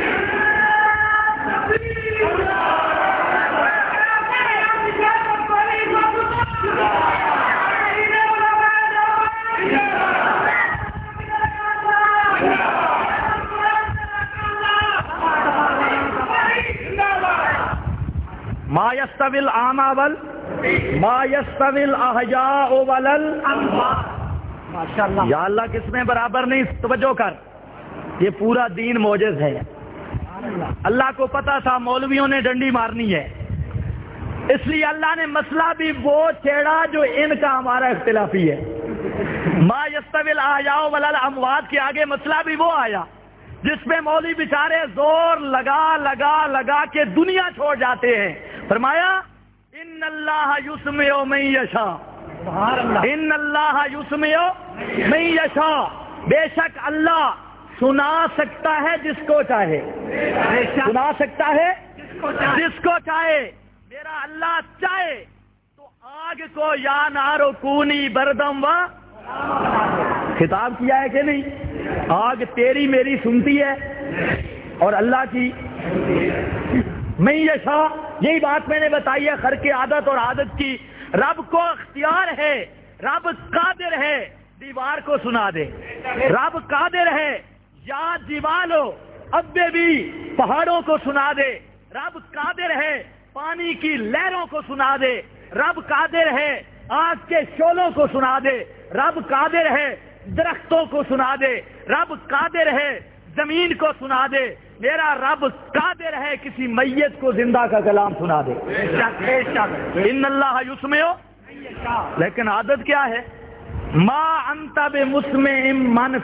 ما یستوی الاعمی ما یستوی الاحیاء والاموات. ماشاءاللہ. یا اللہ کس میں برابر نہیں. توجہ کر, یہ پورا دین معجز ہے. اللہ کو پتا تھا مولویوں نے ڈنڈی مارنی ہے, اس لیے اللہ نے مسئلہ بھی وہ چھیڑا جو ان کا ہمارا اختلافی ہے. ما یستوی الاحیاء والاموات کے آگے مسئلہ بھی وہ آیا جس میں مولوی بیچارے زور لگا کے دنیا چھوڑ جاتے ہیں. فرمایا ان اللہ یسمع من یشاء, ان اللہ یسمع من یشاء, بے شک اللہ سنا سکتا ہے جس کو چاہے, سنا سکتا ہے جس کو چاہے. میرا اللہ چاہے تو آگ کو یا نارو کونی بردم و خطاب کیا ہے کہ نہیں؟ آگ تیری میری سنتی ہے اور اللہ کی میں یشاء. یہی بات میں نے بتائی ہے خرق عادت اور عادت کی. رب کو اختیار ہے, رب قادر ہے دیوار کو سنا دے, رب قادر ہے یا جبالو ابے بھی پہاڑوں کو سنا دے, رب قادر ہے پانی کی لہروں کو سنا دے, رب قادر ہے آگ کے شعلوں کو سنا دے, رب قادر ہے درختوں کو سنا دے, رب قادر ہے زمین کو سنا دے. میرا رب قادر ہے کسی میت کو زندہ کا کلام سنا دے. ان اللہ یسمع, لیکن عادت کیا ہے؟ ما انت بمسمع من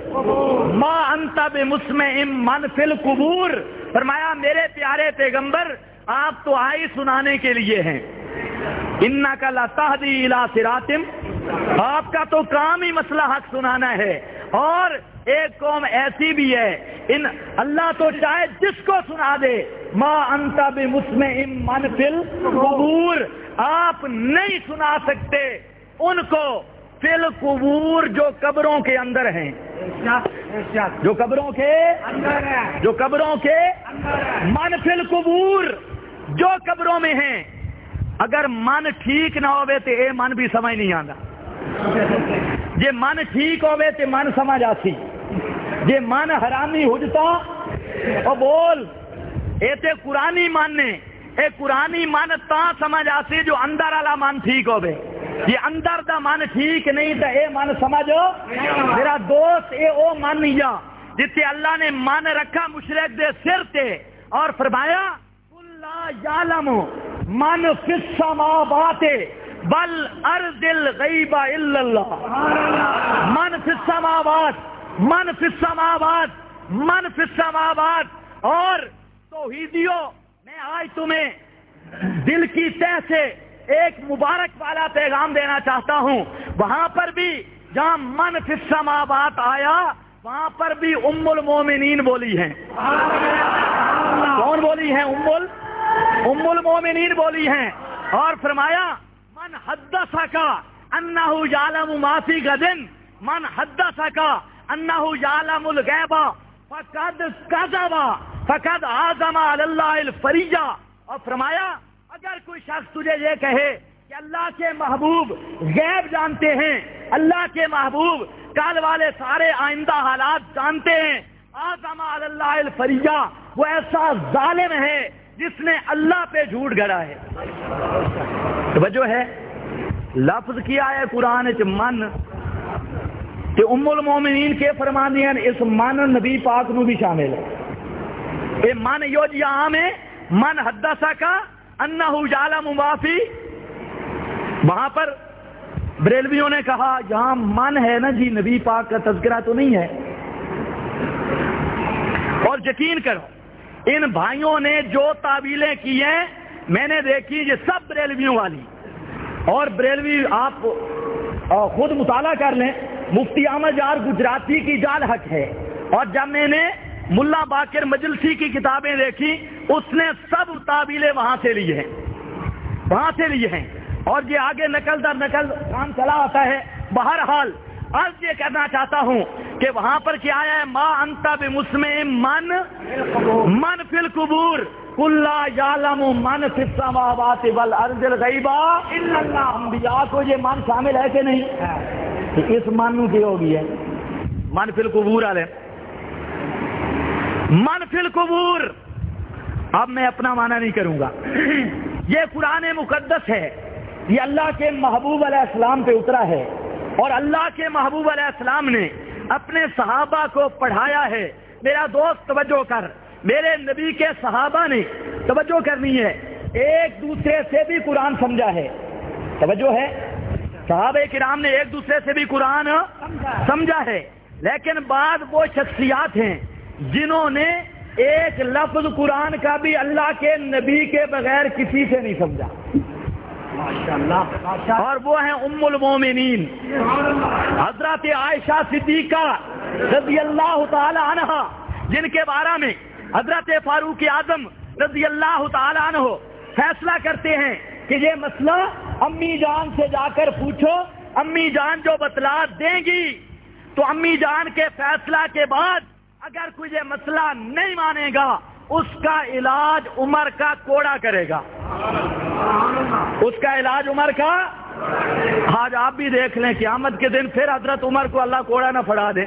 فی القبور. فرمایا میرے پیارے پیغمبر آپ تو آئی سنانے کے لیے ہیں. انک لتہدی الی صراط, آپ کا تو کام ہی مسئلہ حق سنانا ہے. اور ایک قوم ایسی بھی ہے ان اللہ تو چاہے جس کو سنا دے. ما انت بمسمع من فی القبور, آپ نہیں سنا سکتے ان کو فی القبور جو قبروں کے اندر ہیں, جو قبروں کے من فی القبور جو قبروں میں ہیں. اگر من ٹھیک نہ ہوئے تو اے من بھی سمجھ نہیں آتا. جے من ٹھیک ہوئے تو من سمجھ آتی, جے من حرامی ہجتا اور بول اے تے قرآنی من نے, اے قرآنی من تا سمجھ آتی جو اندر والا من ٹھیک ہوئے. یہ اندر دا من ٹھیک نہیں تو اے من سمجھو میرا دوست اے او من نہیں جا جتے اللہ نے من رکھا مشرک دے سر تے اور فرمایا قل لا یعلم من فی السماوات بل ارض الغیب الا اللہ. من فی السماوات, من فی السماوات, من فی السماوات. اور توحیدیوں میں آج تمہیں دل کی تہ سے ایک مبارک والا پیغام دینا چاہتا ہوں. وہاں پر بھی جہاں من فی السماوات آیا وہاں پر بھی ام المومنین بولی ہیں. کون بولی ہیں؟ ام المومنین بولی ہیں. اور فرمایا من حدثک انہ یعلم ما فی غد, من حدثک انہ یعلم الغیب فقد کذب فقد عزم علی اللہ الفریہ. اور فرمایا اگر کوئی شخص تجھے یہ کہے کہ اللہ کے محبوب غیب جانتے ہیں, اللہ کے محبوب کل والے سارے آئندہ حالات جانتے ہیں, عزم علی اللہ الفریہ, وہ ایسا ظالم ہے جس نے اللہ پہ جھوٹ گھڑا ہے. توجہ ہے, لفظ کیا ہے قرآن چ من کہ ام المومنین کے فرمانے ہیں اس من نبی پاک نو بھی شامل ہے. اے من یو جی عام ہے, من حدثک انہ یعلم ما فی. وہاں پر بریلویوں نے کہا یہاں من ہے نا جی نبی پاک کا تذکرہ تو نہیں ہے. اور یقین کرو ان بھائیوں نے جو تعویلیں کی ہیں میں نے دیکھی یہ سب بریلویوں والی. اور بریلوی آپ خود مطالعہ کر لیں مفتی احمد یار گجراتی کی جال حق ہے، اور جب میں نے ملا باقر مجلسی کی کتابیں دیکھی اس نے سب تعبیلیں وہاں سے لی ہیں، اور یہ آگے نقل در نقل کام چلا آتا ہے۔ بہرحال آج یہ کہنا چاہتا ہوں کہ وہاں پر کیا ہے، ما انت بمسمع من فی القبور قل لا یعلم من فی السماوات والارض الغیب الا اللہ۔ انبیاء کو یہ من شامل ہے کہ نہیں؟ اس من کی ہوگی ہے من فی القبور والے، من فی القبور۔ اب میں اپنا معنی نہیں کروں گا، یہ قرآن مقدس ہے، یہ اللہ کے محبوب علیہ السلام پہ اترا ہے، اور اللہ کے محبوب علیہ السلام نے اپنے صحابہ کو پڑھایا ہے۔ میرا دوست توجہ کر، میرے نبی کے صحابہ نے توجہ کرنی ہے، ایک دوسرے سے بھی قرآن سمجھا ہے، توجہ ہے، صحابہ کرام نے ایک دوسرے سے بھی قرآن سمجھا ہے، لیکن بعض وہ شخصیات ہیں جنہوں نے ایک لفظ قرآن کا بھی اللہ کے نبی کے بغیر کسی سے نہیں سمجھا، اور وہ ہیں ام المومنین حضرت عائشہ صدیقہ رضی اللہ تعالی عنہ، جن کے بارے میں حضرت فاروق اعظم رضی اللہ تعالی عنہ فیصلہ کرتے ہیں کہ یہ مسئلہ امی جان سے جا کر پوچھو، امی جان جو بتلا دیں گی تو امی جان کے فیصلہ کے بعد اگر کوئی یہ مسئلہ نہیں مانے گا اس کا علاج عمر کا کوڑا کرے گا، اس کا علاج عمر کا۔ آج آپ بھی دیکھ لیں قیامت کے دن پھر حضرت عمر کو اللہ کوڑا نہ پھڑا دے،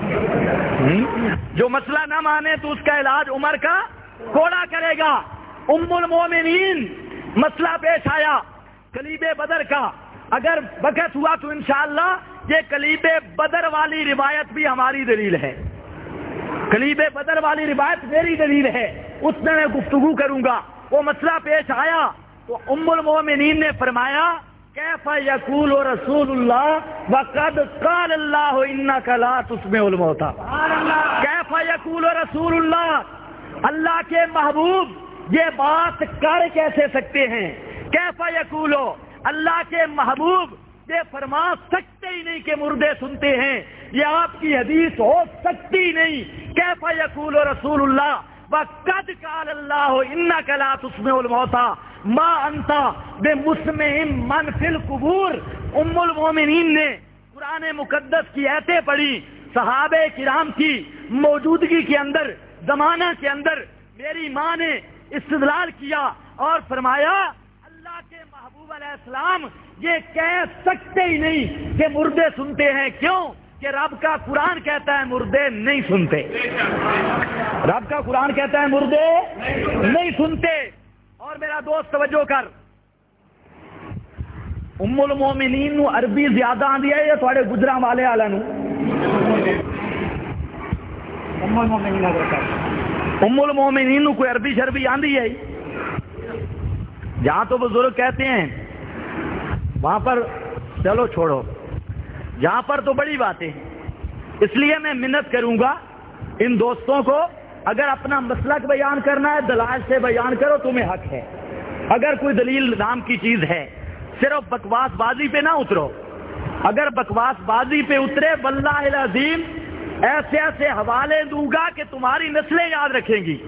جو مسئلہ نہ مانے تو اس کا علاج عمر کا کوڑا کرے گا۔ ام المومنین مسئلہ پیش آیا کلیب بدر کا، اگر وقت ہوا تو انشاءاللہ یہ کلیب بدر والی روایت بھی ہماری دلیل ہے، کلیب بدر والی روایت میری دلیل ہے، اس میں گفتگو کروں گا۔ وہ مسئلہ پیش آیا تو ام المومنین نے فرمایا کیف یقول رسول اللہ وقد قال اللہ انک لا تسمع الموتى، کیف یقول رسول اللہ، اللہ کے محبوب یہ بات کر کیسے سکتے ہیں؟ کیف یقول، اللہ کے محبوب یہ فرما سکتے ہی نہیں کہ مردے سنتے ہیں، یہ آپ کی حدیث ہو سکتی نہیں۔ کیف یقول رسول اللہ وقد قال اللہ انک لا تسمع الموتى ما انت بمسمع من فی القبور۔ ام المومنین نے قرآن مقدس کی آیتیں پڑھی، صحابہ کرام کی موجودگی کے اندر، زمانہ کے اندر میری ماں نے استدلال کیا اور فرمایا اللہ کے محبوب علیہ السلام یہ کہہ سکتے ہی نہیں کہ مردے سنتے ہیں، کیوں کہ رب کا قرآن کہتا ہے مردے نہیں سنتے، رب کا قرآن کہتا ہے مردے نہیں سنتے۔ اور میرا دوست توجہ کر، ام المومنین نو عربی زیادہ آندی ہے یا تھوڑے گجراں والے والا نو؟ ام المومنین نو کوئی عربی شربی آندی ہے؟ جہاں تو بزرگ کہتے ہیں وہاں پر چلو چھوڑو، یہاں پر تو بڑی باتیں ہیں، اس لیے میں منت کروں گا ان دوستوں کو، اگر اپنا مسلک بیان کرنا ہے دلائل سے بیان کرو، تمہیں حق ہے، اگر کوئی دلیل نام کی چیز ہے صرف بکواس بازی پہ نہ اترو، اگر بکواس بازی پہ اترے واللہ العظیم ایسے ایسے حوالے دوں گا کہ تمہاری نسلیں یاد رکھیں گی۔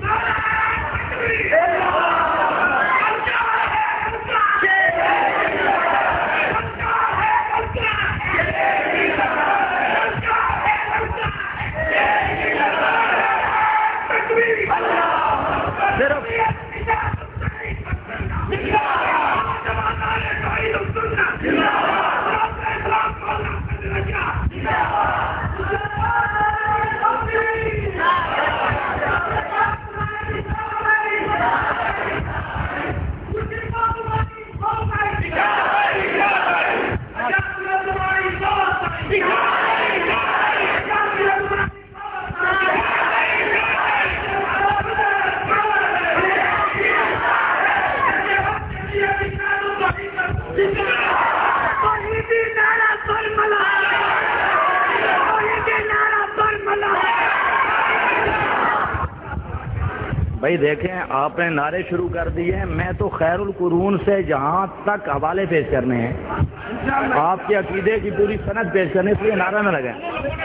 بھائی دیکھیں آپ نے نعرے شروع کر دیے ہیں، میں تو خیر القرون سے جہاں تک حوالے پیش کرنے ہیں، آپ کے عقیدے کی پوری سند پیش کرنے، اس لیے نعرہ نہ لگائیں۔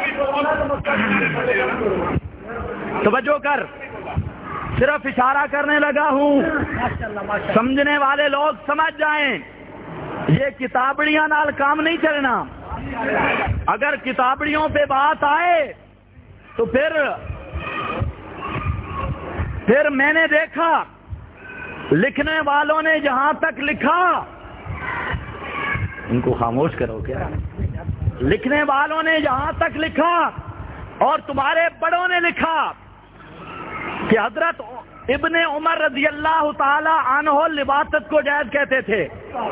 توجہ کر، صرف اشارہ کرنے لگا ہوں، سمجھنے والے لوگ سمجھ جائیں، یہ کتابڑیاں نال کام نہیں چلنا۔ اگر کتابڑیوں پہ بات آئے تو پھر میں نے دیکھا لکھنے والوں نے جہاں تک لکھا، ان کو خاموش کرو کیا، لکھنے والوں نے جہاں تک لکھا اور تمہارے بڑوں نے لکھا کہ حضرت ابن عمر رضی اللہ تعالی عنہ لباست کو جائز کہتے تھے،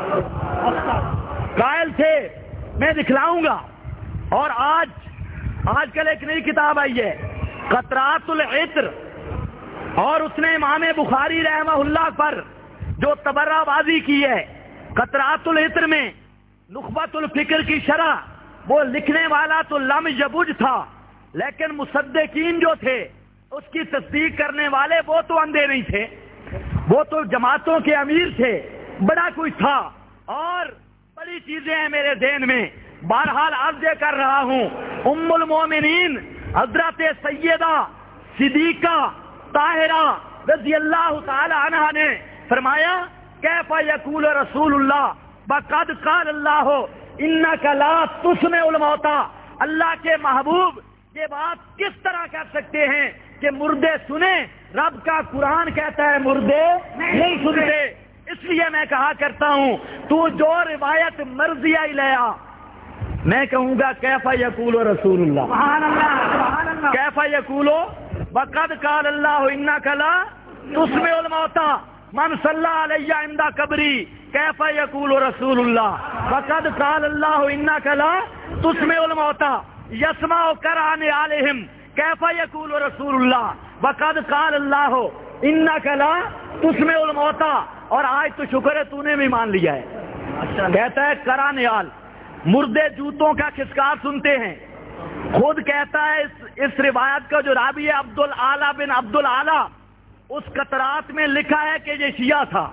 قائل تھے، میں دکھلاؤں گا۔ اور آج کل ایک نئی کتاب آئی ہے قطرات العطر، اور اس نے امام بخاری رحمہ اللہ پر جو تبرہ بازی کی ہے، قطرات العطر میں نخبۃ الفکر کی شرح، وہ لکھنے والا تو لم یبج تھا، لیکن مصدقین جو تھے اس کی تصدیق کرنے والے وہ تو اندھے نہیں تھے، وہ تو جماعتوں کے امیر تھے، بڑا کوئی تھا، اور بڑی چیزیں ہیں میرے ذہن میں۔ بہرحال عرض کر رہا ہوں، ام المومنین حضرت سیدہ صدیقہ طاہرہ رضی اللہ تعالی عنہا نے فرمایا کیف یقول رسول اللہ وقد قال اللہ انک لا تسمع الموتى، اللہ کے محبوب یہ بات کس طرح کر سکتے ہیں کہ مردے سنیں؟ رب کا قرآن کہتا ہے مردے نہیں سنتے۔ اس لیے میں کہا کرتا ہوں تو جو روایت مرضی لیا، میں کہوں گا کیف یقول رسول اللہ، سبحان اللہ سبحان اللہ، کیف یقول وقد قال اللہ انک لا تسمع الموتى من صلی علی عند قبری، کیف یقول رسول اللہ وقد قال اللہ انک لا تسمع الموتى یسمع قرآن علیہم، کیف یقول رسول اللہ وقد قال اللہ انک لا تسمع الموتى۔ اور آج تو شکر ہے تو نے بھی مان لیا ہے، کہتا ہے کرانیال، مردے جوتوں کا کھسکار سنتے ہیں، خود کہتا ہے اس روایت کا جو راوی ہے عبد الاعلی بن عبد الاعلی، اس قطرات میں لکھا ہے کہ یہ شیعہ تھا،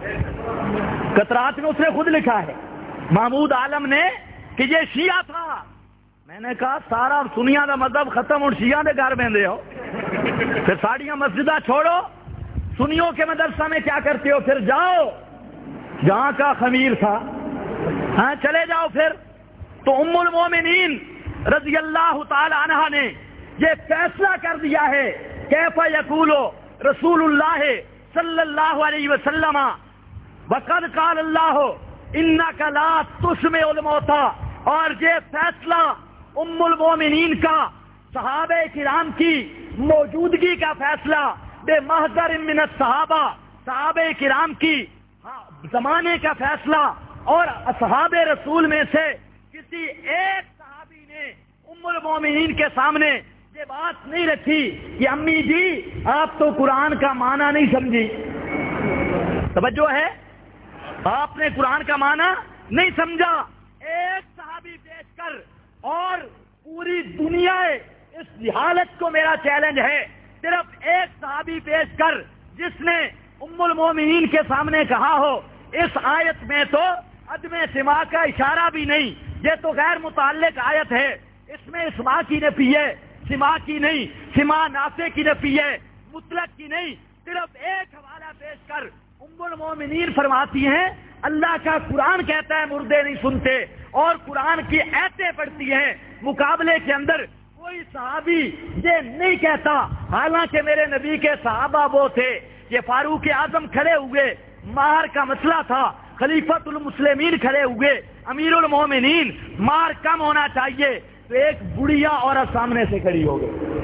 قطرات میں اس نے خود لکھا ہے محمود عالم نے کہ یہ شیعہ تھا۔ میں نے کہا سارا سنیاں دا مذہب ختم اور شیعہ دے گھر بہندے ہو، پھر ساڑیاں مسجدہ چھوڑو، سنیوں کے مدرسہ میں کیا کرتے ہو؟ پھر جاؤ جہاں کا خمیر تھا، ہاں چلے جاؤ پھر۔ تو ام المومنین رضی اللہ تعالی عنہا نے یہ فیصلہ کر دیا ہے کیف یقول رسول اللہ صلی اللہ علیہ وسلم وقد قال اللہ انک لا تسمع الموتى، اور یہ فیصلہ ام المومنین کا، صحابہ کرام کی موجودگی کا فیصلہ، بے محضر من الصحابہ، صحابہ کرام کی زمانے کا فیصلہ، اور اصحاب رسول میں سے کسی ایک صحابی نے ام المومنین کے سامنے یہ بات نہیں رکھی کہ امی جی آپ تو قرآن کا معنی نہیں سمجھی، توجہ ہے، آپ نے قرآن کا معنی نہیں سمجھا۔ ایک صحابی پیش کر، اور پوری دنیا اس حالت کو میرا چیلنج ہے، صرف ایک صحابی پیش کر جس نے ام المومنین کے سامنے کہا ہو اس آیت میں تو عدم سماع کا اشارہ بھی نہیں، یہ تو غیر متعلق آیت ہے، اس میں اسماع کی نفی ہے، سماع کی نہیں، سماع نافع کی نفی ہے، مطلق کی نہیں۔ صرف ایک حوالہ پیش کر ام المومنین فرماتی ہیں اللہ کا قرآن کہتا ہے مردے نہیں سنتے، اور قرآن کی آیتیں پڑھتی ہیں، مقابلے کے اندر کوئی صحابی یہ نہیں کہتا، حالانکہ میرے نبی کے صحابہ وہ تھے، یہ فاروق اعظم کھڑے ہوئے، مہر کا مسئلہ تھا، خلیفۃ المسلمین کھڑے ہوئے، امیر المومنین، مہر کم ہونا چاہیے، تو ایک بڑھیا عورت سامنے سے کھڑی ہو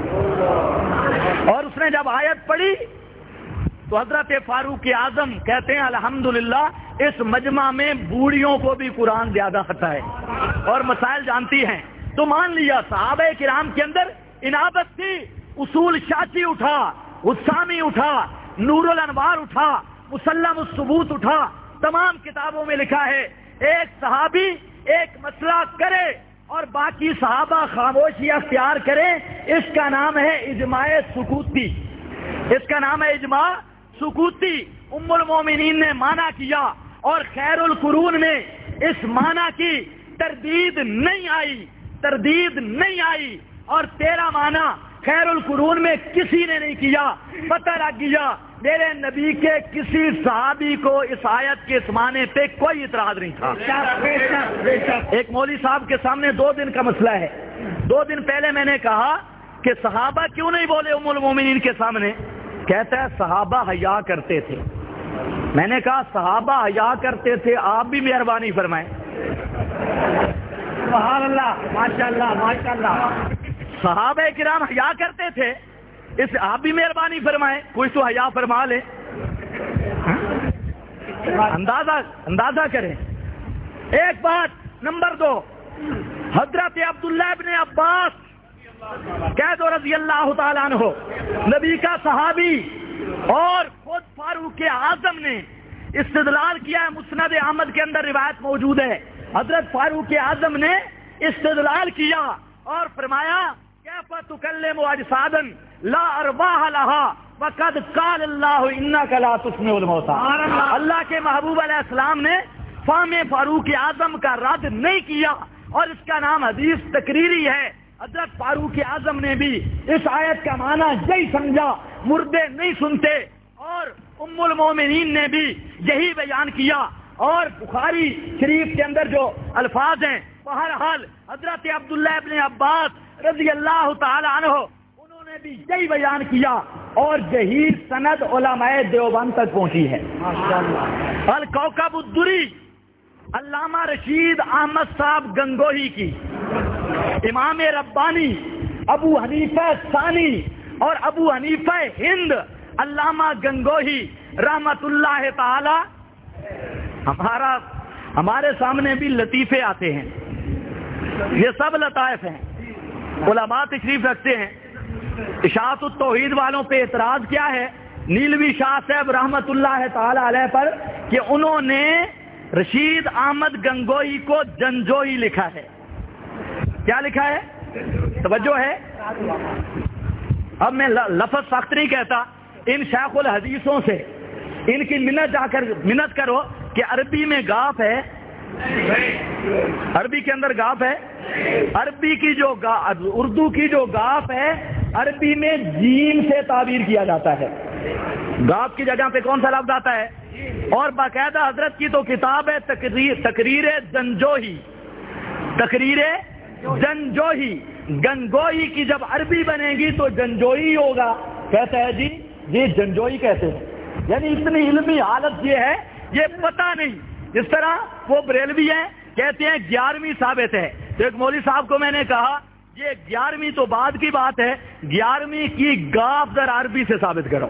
گئی، اور اس نے جب آیت پڑھی تو حضرت فاروق اعظم کہتے ہیں الحمدللہ اس مجمع میں بوڑھیوں کو بھی قرآن زیادہ آتا ہے اور مسائل جانتی ہیں، تو مان لیا صحابہ کرام کے اندر انابت تھی، اصول شاچی اٹھا، اسامی اٹھا، نور الانوار اٹھا، مسلم الثبوت اٹھا، تمام کتابوں میں لکھا ہے ایک صحابی ایک مسئلہ کرے اور باقی صحابہ خاموشی اختیار کریں، اس کا نام ہے اجماع سکوتی۔ اس کا نام ہے اجماع سکوتی. ام المومنین نے مانا کیا اور خیر القرون میں اس مانا کی تردید نہیں آئی اور تیرا مانا خیر القرون میں کسی نے نہیں کیا. پتہ لگ گیا میرے نبی کے کسی صحابی کو اس آیت کے اس معنی پہ کوئی اعتراض نہیں تھا. ایک مولوی صاحب کے سامنے 2 دن کا مسئلہ ہے. 2 دن پہلے میں نے کہا کہ صحابہ کیوں نہیں بولے ام المومنین کے سامنے؟ کہتا ہے صحابہ حیا کرتے تھے. میں نے کہا صحابہ حیا کرتے تھے، آپ بھی مہربانی فرمائیں. سبحان اللہ، ماشاءاللہ ماشاءاللہ. صحابہ کرام حیا کرتے تھے، اس آپ بھی مہربانی فرمائیں، کچھ تو حیا فرما لے. اندازہ کریں. ایک بات. نمبر 2، حضرت عبداللہ ابن عباس کہہ دو رضی اللہ تعالیٰ عنہ، نبی کا صحابی اور خود فاروق اعظم نے استدلال کیا ہے. مسند احمد کے اندر روایت موجود ہے. حضرت فاروق اعظم نے استدلال کیا اور فرمایا کیف تکلم اجسادا لا ارواح لها وقد قال الله انك لا تسمع الموتى. اللہ کے محبوب علیہ السلام نے فہم فاروق اعظم کا رد نہیں کیا اور اس کا نام حدیث تقریری ہے. حضرت فاروق اعظم نے بھی اس آیت کا معنی یہی سمجھا، مردے نہیں سنتے، اور ام المومنین نے بھی یہی بیان کیا. اور بخاری شریف کے اندر جو الفاظ ہیں، بہرحال حضرت عبداللہ ابن عباس رضی اللہ تعالی عنہ انہوں نے بھی یہی بیان کیا اور یہی سند علماء دیوبند تک پہنچی ہے. الکوکب الدری علامہ رشید احمد صاحب گنگوہی کی، امام ربانی ابو حنیفہ ثانی اور ابو حنیفہ ہند علامہ گنگوہی رحمت اللہ تعالی. ہمارے سامنے بھی لطیفے آتے ہیں، یہ سب لطائف ہیں. علماء تشریف رکھتے ہیں. اشاعت التوحید والوں پہ اعتراض کیا ہے نیلوی شاہ صاحب رحمت اللہ تعالی علیہ پر کہ انہوں نے رشید احمد گنگوئی کو جنجوئی لکھا ہے. کیا لکھا ہے؟ توجہ ہے. اب میں لفظ سخت نہیں کہتا، ان شیخ الحدیثوں سے ان کی منت کرو کہ عربی میں گاف ہے، عربی کے اندر گاف ہے. عربی کی جو اردو کی جو گاف ہے عربی میں جیم سے تعبیر کیا جاتا ہے. گاف کی جگہ پہ کون سا لفظ آتا ہے؟ اور باقاعدہ حضرت کی تو کتاب ہے تقریر جنجوہی. تقریر جنجوہی، گنگوئی کی جب عربی بنے گی تو جنجوئی ہوگا. کہتا ہے جی جنجوئی کہتے ہیں. یعنی اتنی علمی حالت یہ ہے، یہ پتہ نہیں. جس طرح وہ بریلوی ہیں کہتے ہیں 11ویں ثابت ہے. تو ایک مولوی صاحب کو میں نے کہا یہ 11ویں تو بعد کی بات ہے، 11ویں کی گاف ذرا عربی سے ثابت کرو.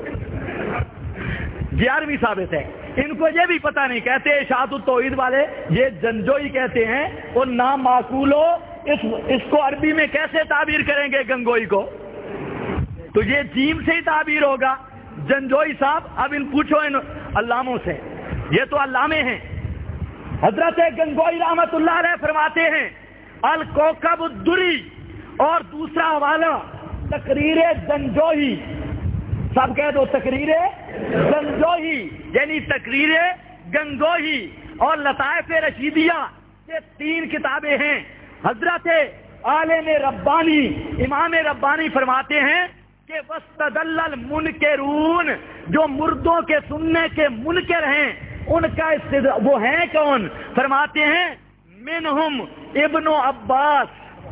11ویں ثابت ہے. ان کو یہ بھی پتہ نہیں. کہتے ہیں اشاعت التوحید والے یہ جنجوئی کہتے ہیں، اور نام معقول ہو اس کو عربی میں کیسے تعبیر کریں گے گنگوئی کو؟ تو یہ جیم سے ہی تعبیر ہوگا. جنجوئی صاحب اب پوچھو ان علاموں سے، یہ تو علامے ہیں. حضرت گنگوئی رحمت اللہ علیہ فرماتے ہیں الکوکب الدری، اور دوسرا حوالہ تقریر جنجوہی. سب کہہ دو تقریر جنجوہی، یعنی تقریر گنگوہی اور لطائف رشیدیہ. یہ 3 کتابیں ہیں. حضرت عالم ربانی امام ربانی فرماتے ہیں کہ وستدل المنکرون، جو مردوں کے سننے کے منکر ہیں ان کا وہ ہیں کون؟ فرماتے ہیں منہم ابن عباس،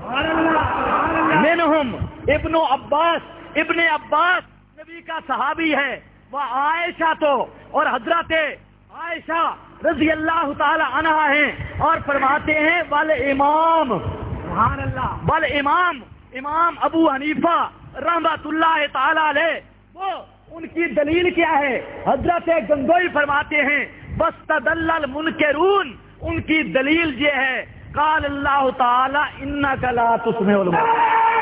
منہم ابن عباس. ابن عباس نبی کا صحابی ہے. وہ عائشہ تو اور حضرت عائشہ رضی اللہ تعالی عنہ ہیں. اور فرماتے ہیں والامام، سبحان اللہ، والامام امام ابو حنیفہ رحمت اللہ تعالی علیہ، وہ ان کی دلیل کیا ہے؟ حضرت گنگوئی فرماتے ہیں بستدل المنکرون، ان کی دلیل یہ ہے قال اللہ تعالی انک لا تسمع الموتى.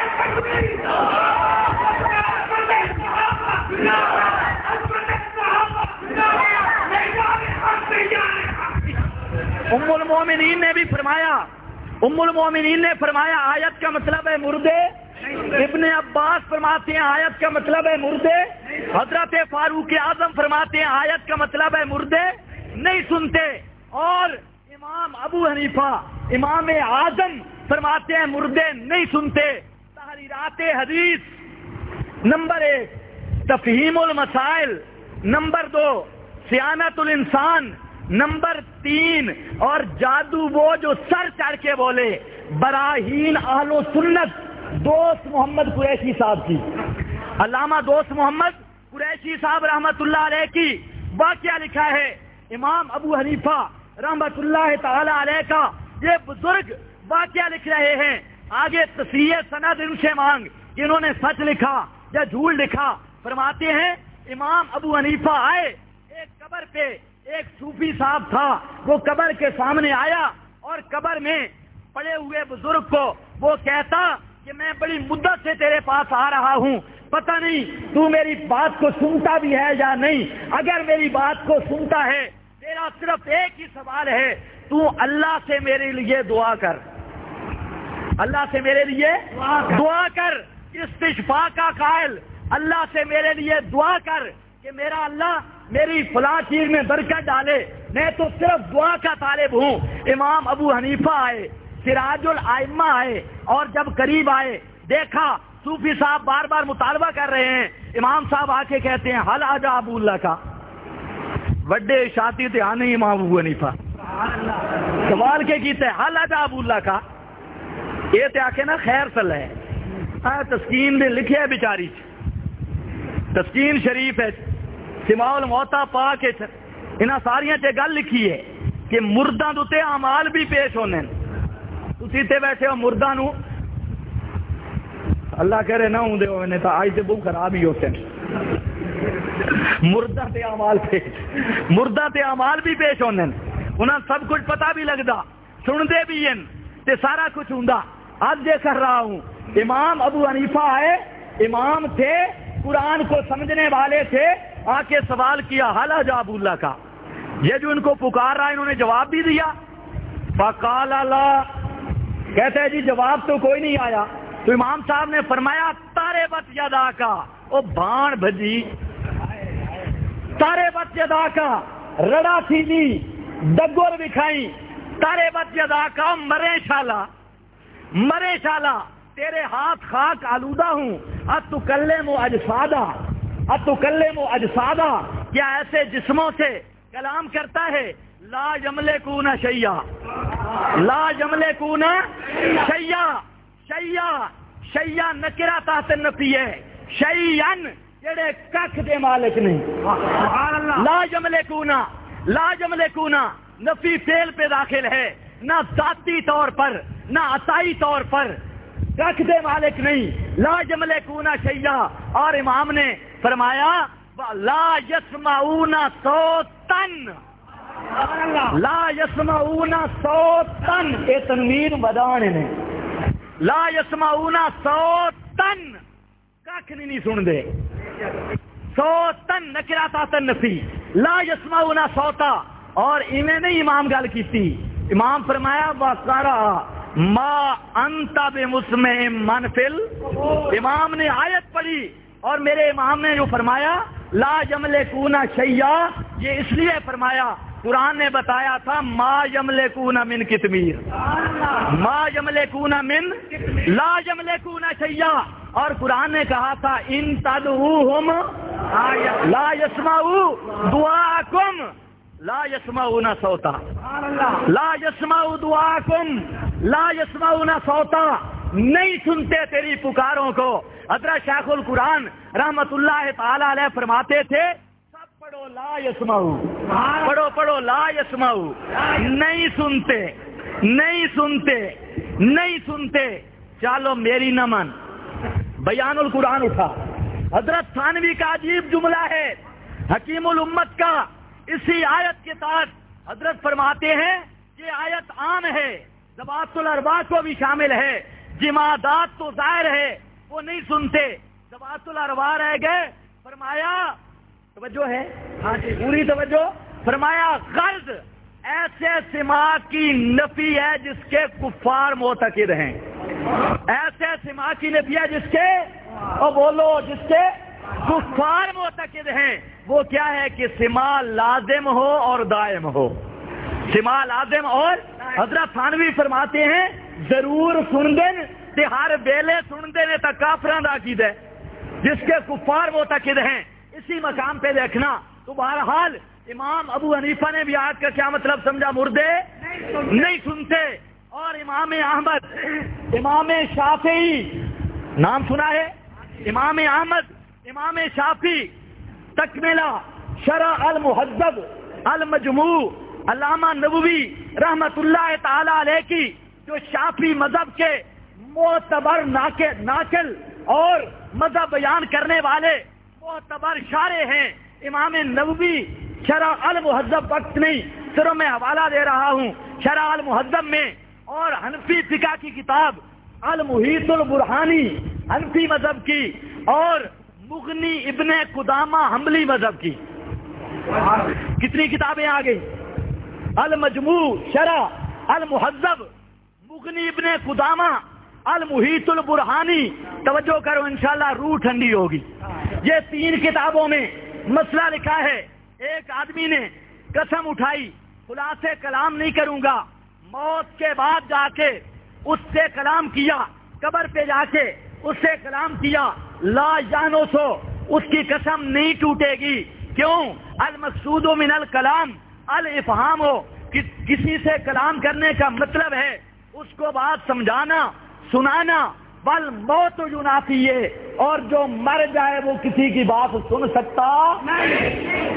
ام المومنین نے بھی فرمایا، ام المومنین نے فرمایا آیت کا مطلب ہے مردے ابن عباس فرماتے ہیں آیت کا مطلب ہے مردے، حضرت فاروق اعظم فرماتے ہیں آیت کا مطلب ہے مردے نہیں سنتے، اور امام ابو حنیفہ امام اعظم فرماتے ہیں مردے نہیں سنتے۔ تحریرات حدیث نمبر 1، تفہیم المسائل نمبر 2، سیانت الانسان نمبر 3، اور جادو وہ جو سر چڑھ کے بولے، براہین اہل و سنت دوست محمد قریشی صاحب کی، علامہ دوست محمد قریشی صاحب رحمت اللہ علیہ کی واقعہ لکھا ہے۔ امام ابو حنیفہ رحمت اللہ تعالی علیہ کا یہ بزرگ واقعہ لکھ رہے ہیں، آگے تصحیح سند ان سے مانگ کہ انہوں نے سچ لکھا یا جھوٹ لکھا۔ فرماتے ہیں امام ابو حنیفہ آئے، ایک قبر پہ ایک صوفی صاحب تھا، وہ قبر کے سامنے آیا اور قبر میں پڑے ہوئے بزرگ کو وہ کہتا کہ میں بڑی مدت سے تیرے پاس آ رہا ہوں، پتہ نہیں تو میری بات کو سنتا بھی ہے یا نہیں، اگر میری بات کو سنتا ہے تیرا صرف ایک ہی سوال ہے، تو اللہ سے میرے لیے دعا کر، اللہ سے میرے لیے دعا کر، استشفاء کا قائل، اللہ سے میرے لیے دعا کر کہ میرا اللہ میری فلاں چیز میں برکت ڈالے، میں تو صرف دعا کا طالب ہوں۔ امام ابو حنیفہ آئے، سراج الائمہ آئے، اور جب قریب آئے دیکھا صوفی صاحب بار بار مطالبہ کر رہے ہیں، امام صاحب آ کے کہتے ہیں حل آجا ابو اللہ کا وڈے شاتی تے آنے امام ابو حنیفہ سوال کے کیتے حل آجا ابو اللہ کا، یہ تے آکے نا خیر صلی ہے، تسکین نے لکھے ہے بیچاری، تسکین شریف ہے، سماع الموتا پاک ہے، انہاں ساریاں تے گل لکھی ہے کہ مرداں دے اعمال بھی پیش ہونے، تسی تے بیٹھے ہو مرداں نو اللہ کرے نہ ہوندے ہونے تا آج تے بہت خراب ہی ہوتے ہیں، مردہ تے اعمال پیش، مردہ تے اعمال بھی پیش ہونے، انہاں سب کچھ پتہ بھی لگدا، سندے بھی ہیں تے سارا کچھ ہوندا۔ آج یہ کر رہا ہوں، امام ابو حنیفہ آئے، امام تھے، قرآن کو سمجھنے والے تھے، آ کے سوال کیا حل آجا ابو اللہ کا، یہ جو ان کو پکار رہا ہے انہوں نے جواب بھی دیا، فقال اللہ، کہتے ہیں جی جواب تو کوئی نہیں آیا، تو امام صاحب نے فرمایا تارے بت یدا کا، او بھان بھجی، تارے بت یدا کا، رڑا تھی جی دگور بکھائی، تارے بت یدا کا، مرے شالا، مرے شالا، تیرے ہاتھ خاک آلودہ ہوں، اتکلم اجسادہ، اتکلم اجسادہ، کیا ایسے جسموں سے کلام کرتا ہے، لا یملکون شیئا، لا یملکون شیئا، شیئا، شیئا نکرہ تحت نفی ہے، شیئن جڑے ککھ دے مالک نہیں، لا یملکون، لا یملکون نفی فعل پہ داخل ہے، نہ ذاتی طور پر نہ عطائی طور پر، ککھ دے مالک نہیں، لا یملکون شیئا، اور امام نے فرمایا لا یسمعون صوتن، لا یسمعون صوتن، اے تنوین بدانے نے، لا یسمعون صوتن، ککھ نہیں سن دے، صوتن نکرہ تحت نفی، لا یسمعون صوتا، اور ایویں نہیں امام گل کیتی، امام فرمایا وقرا ما انت بمسمع من فل، امام نے آیت پڑھی اور میرے امام نے جو فرمایا لا یملکون شیئا، یہ اس لیے فرمایا قرآن نے بتایا تھا ما یملکون من کتمیر، ما یملکون من، لا یملکون شیئا، اور قرآن نے کہا تھا ان تدعوہم لا یسمعوا دعاءکم، لا یسمعون صوتا، لا یسمعوا دعاءکم، لا یسمعون صوتا، نہیں سنتے تیری پکاروں کو۔ حضرت شیخ القرآن رحمت اللہ تعالی علیہ فرماتے تھے سب پڑھو لا یسمعوا، پڑھو پڑھو لا یسمعوا، نہیں سنتے، نہیں سنتے، نہیں سنتے، چلو میری نہ من۔ بیان القرآن اٹھا، حضرت تھانوی کا عجیب جملہ ہے، حکیم الامت کا، اسی آیت کے تحت حضرت فرماتے ہیں یہ آیت عام ہے، ذوات الارواح کو بھی شامل ہے، جمادات تو ظاہر ہے وہ نہیں سنتے، ذوات الارواح رہ گئے۔ فرمایا توجہ ہے، پوری توجہ، فرمایا غرض ایسے سماع کی نفی ہے جس کے کفار معتقد ہیں، ایسے سما کی نفی ہے جس کے، اور بولو جس کے کفار معتقد ہیں، وہ کیا ہے کہ سما لازم ہو اور دائم ہو، سما لازم اور حضرت تھانوی فرماتے ہیں ضرور سن دین تے ہر بیلے سن دینے تک کافران دا عقیدہ ہے، جس کے کفار معتقد ہیں۔ اسی مقام پہ دیکھنا تو بہرحال امام ابو حنیفہ نے بھی آیت کا کیا مطلب سمجھا، مردے نہیں سنتے، اور امام احمد، امام شافعی نام سنا ہے، امام احمد، امام شافعی تکملہ شرح المہذب المجموع علامہ نووی رحمت اللہ تعالی علیہ کی جو شافعی مذہب کے معتبر ناقل اور مذہب بیان کرنے والے معتبر شارح ہیں، امام نووی شرح المہذب، وقت نہیں صرف میں حوالہ دے رہا ہوں شرح المہذب میں، اور حنفی فقہ کی کتاب المحیط البرہانی حنفی مذہب کی، اور مغنی ابن قدامہ حنبلی مذہب کی، کتنی کتابیں آ گئی، المجموع شرح المہذب، مغنی ابن قدامہ، المحیط البرہانی، توجہ کرو انشاءاللہ روح ٹھنڈی ہوگی۔ یہ تین کتابوں میں مسئلہ لکھا ہے، ایک آدمی نے قسم اٹھائی خلاصے کلام نہیں کروں گا، موت کے بعد جا کے اس سے کلام کیا، قبر پہ جا کے اس سے کلام کیا، لا جانو سو اس کی قسم نہیں ٹوٹے گی، کیوں؟ المقصود من الکلام الافہام ہو، کسی سے کلام کرنے کا مطلب ہے اس کو بات سمجھانا سنانا، بل موت ینافی ہے، اور جو مر جائے وہ کسی کی بات سن سکتا نہیں۔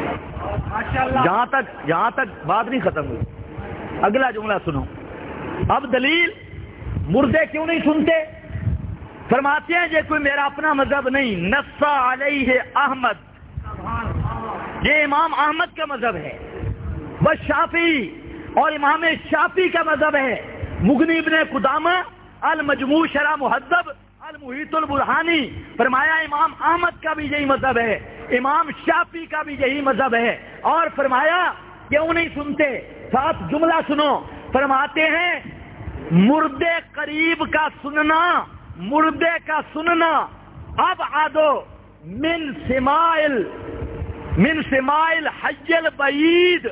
جہاں تک بات نہیں ختم ہوئی، اگلا جملہ سنو، اب دلیل مردے کیوں نہیں سنتے؟ فرماتے ہیں یہ کوئی میرا اپنا مذہب نہیں، نص علیہ احمد، یہ امام احمد کا مذہب ہے، بس شافعی اور امام شافعی کا مذہب ہے، مغنی ابن قدامہ المجموع شرح مہذب المحیط البرہانی، فرمایا امام احمد کا بھی یہی مذہب ہے، امام شافعی کا بھی یہی مذہب ہے، اور فرمایا کیوں نہیں سنتے؟ ساتھ جملہ سنو، فرماتے ہیں مردے قریب کا سننا، مردے کا سننا اب آدو من سمائل حی البعید،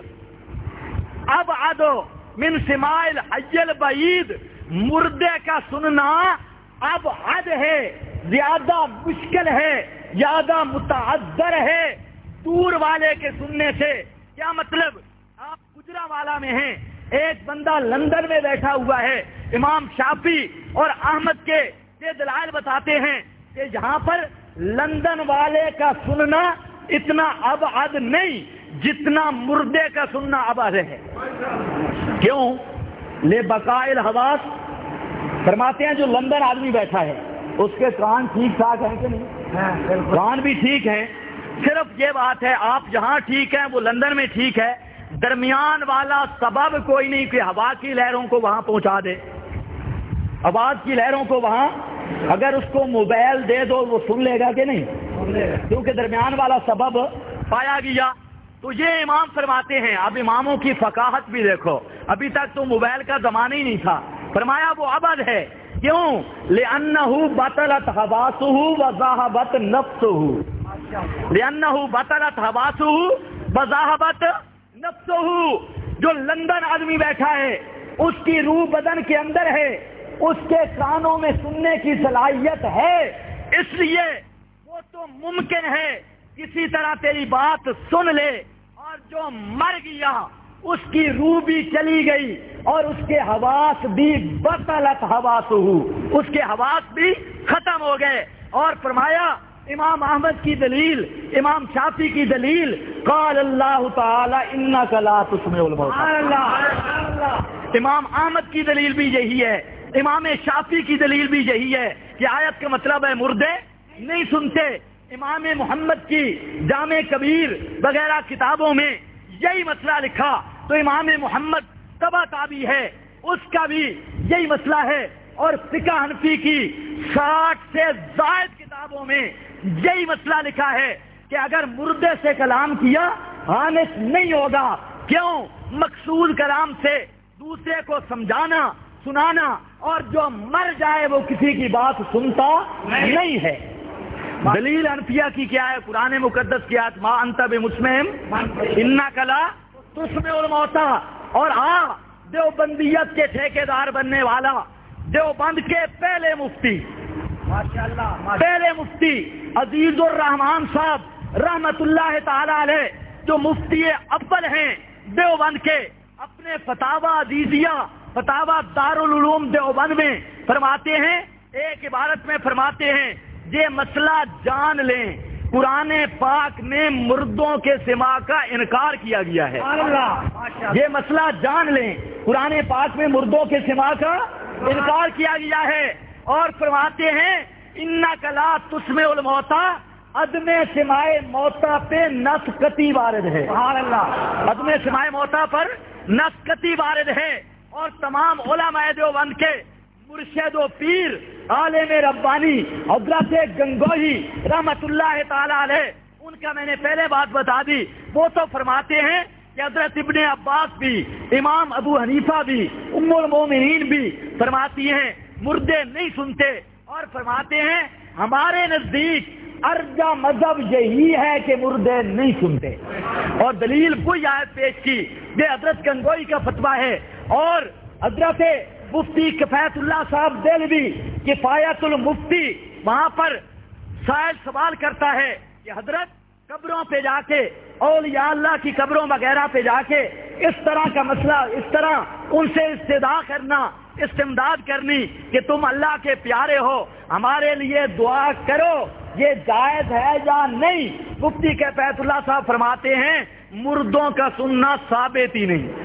اب آدو من سمائل حی البعید، مردے کا سننا اب حد ہے، زیادہ مشکل ہے، زیادہ متعذر ہے دور والے کے سننے سے۔ کیا مطلب؟ آپ گجرا والا میں ہیں، ایک بندہ لندن میں بیٹھا ہوا ہے، امام شافعی اور احمد کے یہ دلائل بتاتے ہیں کہ جہاں پر لندن والے کا سننا اتنا ابعد نہیں جتنا مردے کا سننا ابعد ہے۔ کیوں؟ لے بقائل حواس، فرماتے ہیں جو لندن آدمی بیٹھا ہے اس کے کان ٹھیک ٹھاک ہیں کہ نہیں؟ کان بھی ٹھیک ہیں، صرف یہ بات ہے آپ جہاں ٹھیک ہیں وہ لندن میں ٹھیک ہے، درمیان والا سبب کوئی نہیں کہ ہوا کی لہروں کو وہاں پہنچا دے، آواز کی لہروں کو وہاں، اگر اس کو موبائل دے دو وہ سن لے گا کہ نہیں؟ کیونکہ درمیان والا سبب پایا گیا۔ تو یہ امام فرماتے ہیں، اب اماموں کی فقاہت بھی دیکھو، ابھی تک تو موبائل کا زمانہ ہی نہیں تھا، فرمایا وہ ابد ہے، کیوں؟ لِأَنَّهُ بَطَلَتْ حَوَاسُهُ وَذَهَبَتْ نَفْسُهُ، لِأَنَّهُ بَطَلَتْ حَوَاسُهُ وَذَهَبَتْ نَفْسُهُ، جو لندن آدمی بیٹھا ہے اس کی روح بدن کے اندر ہے، اس کے کانوں میں سننے کی صلاحیت ہے، اس لیے وہ تو ممکن ہے کسی طرح تیری بات سن لے، اور جو مر گیا اس کی روح بھی چلی گئی اور اس کے حواس بھی بطلت حواسہ، اس کے حواس بھی ختم ہو گئے۔ اور فرمایا امام احمد کی دلیل، امام شافعی کی دلیل، قال اللہ تعالی انک لا تسمع الموتى، امام احمد کی دلیل بھی یہی ہے، امام شافعی کی دلیل بھی یہی ہے کہ آیت کا مطلب ہے مردے نہیں سنتے۔ امام محمد کی جامع کبیر وغیرہ کتابوں میں یہی مسئلہ لکھا، تو امام محمد تبع تابعی ہے، اس کا بھی یہی مسئلہ ہے، اور فقہ حنفی کی 60 سے زائد کتابوں میں یہی مسئلہ لکھا ہے کہ اگر مردے سے کلام کیا حانث نہیں ہوگا، کیوں؟ مقصود کلام سے دوسرے کو سمجھانا سنانا، اور جو مر جائے وہ کسی کی بات سنتا نہیں ہے۔ دلیل انفیہ کی کیا ہے؟ قرآن مقدس کی آیت ما انت بمسمع انک لا تسمع الموتى۔ اور دیوبندیت کے ٹھیکیدار بننے والا، دیوبند کے پہلے مفتی، پہلے مفتی عزیز الرحمان صاحب رحمت اللہ تعالی علیہ، جو مفتی اول ہیں دیوبند کے، اپنے فتاوی عزیزیہ، فتاوی دارالعلوم دیوبند میں فرماتے ہیں، ایک عبارت میں فرماتے ہیں، یہ مسئلہ جان لیں، قرآن پاک میں مردوں کے سماع کا انکار کیا گیا ہے۔ یہ مسئلہ جان لیں، قرآن پاک میں مردوں کے سماع کا انکار کیا گیا ہے، اور فرماتے ہیں انک لا تسمع الموتى، عدم سماع موتیٰ پہ نص قطعی وارد ہے۔ عدم سماع موتیٰ پر نص قطعی وارد ہے، اور تمام علماء دیوبند کے مرشد و پیر عالم ربانی حضرت گنگوہی رحمت اللہ تعالی علیہ، ان کا میں نے پہلے بات بتا دی، وہ تو فرماتے ہیں کہ حضرت ابن عباس بھی، امام ابو حنیفہ بھی، ام المومنین بھی فرماتی ہیں مردے نہیں سنتے، اور فرماتے ہیں ہمارے نزدیک ارجح مذہب یہی ہے کہ مردے نہیں سنتے، اور دلیل کوئی آیت پیش کی، یہ حضرت گنگوئی کا فتویٰ ہے، اور حضرت مفتی کفایت اللہ صاحب دہلوی کفایت المفتی، وہاں پر سائل سوال کرتا ہے کہ حضرت قبروں پہ جا کے، اولیاء اللہ کی قبروں وغیرہ پہ جا کے اس طرح کا مسئلہ، اس طرح ان سے استدعا کرنا، استمداد کرنی کہ تم اللہ کے پیارے ہو، ہمارے لیے دعا کرو، یہ جائز ہے یا نہیں؟ مفتی کفایت اللہ صاحب فرماتے ہیں مردوں کا سننا ثابت ہی نہیں،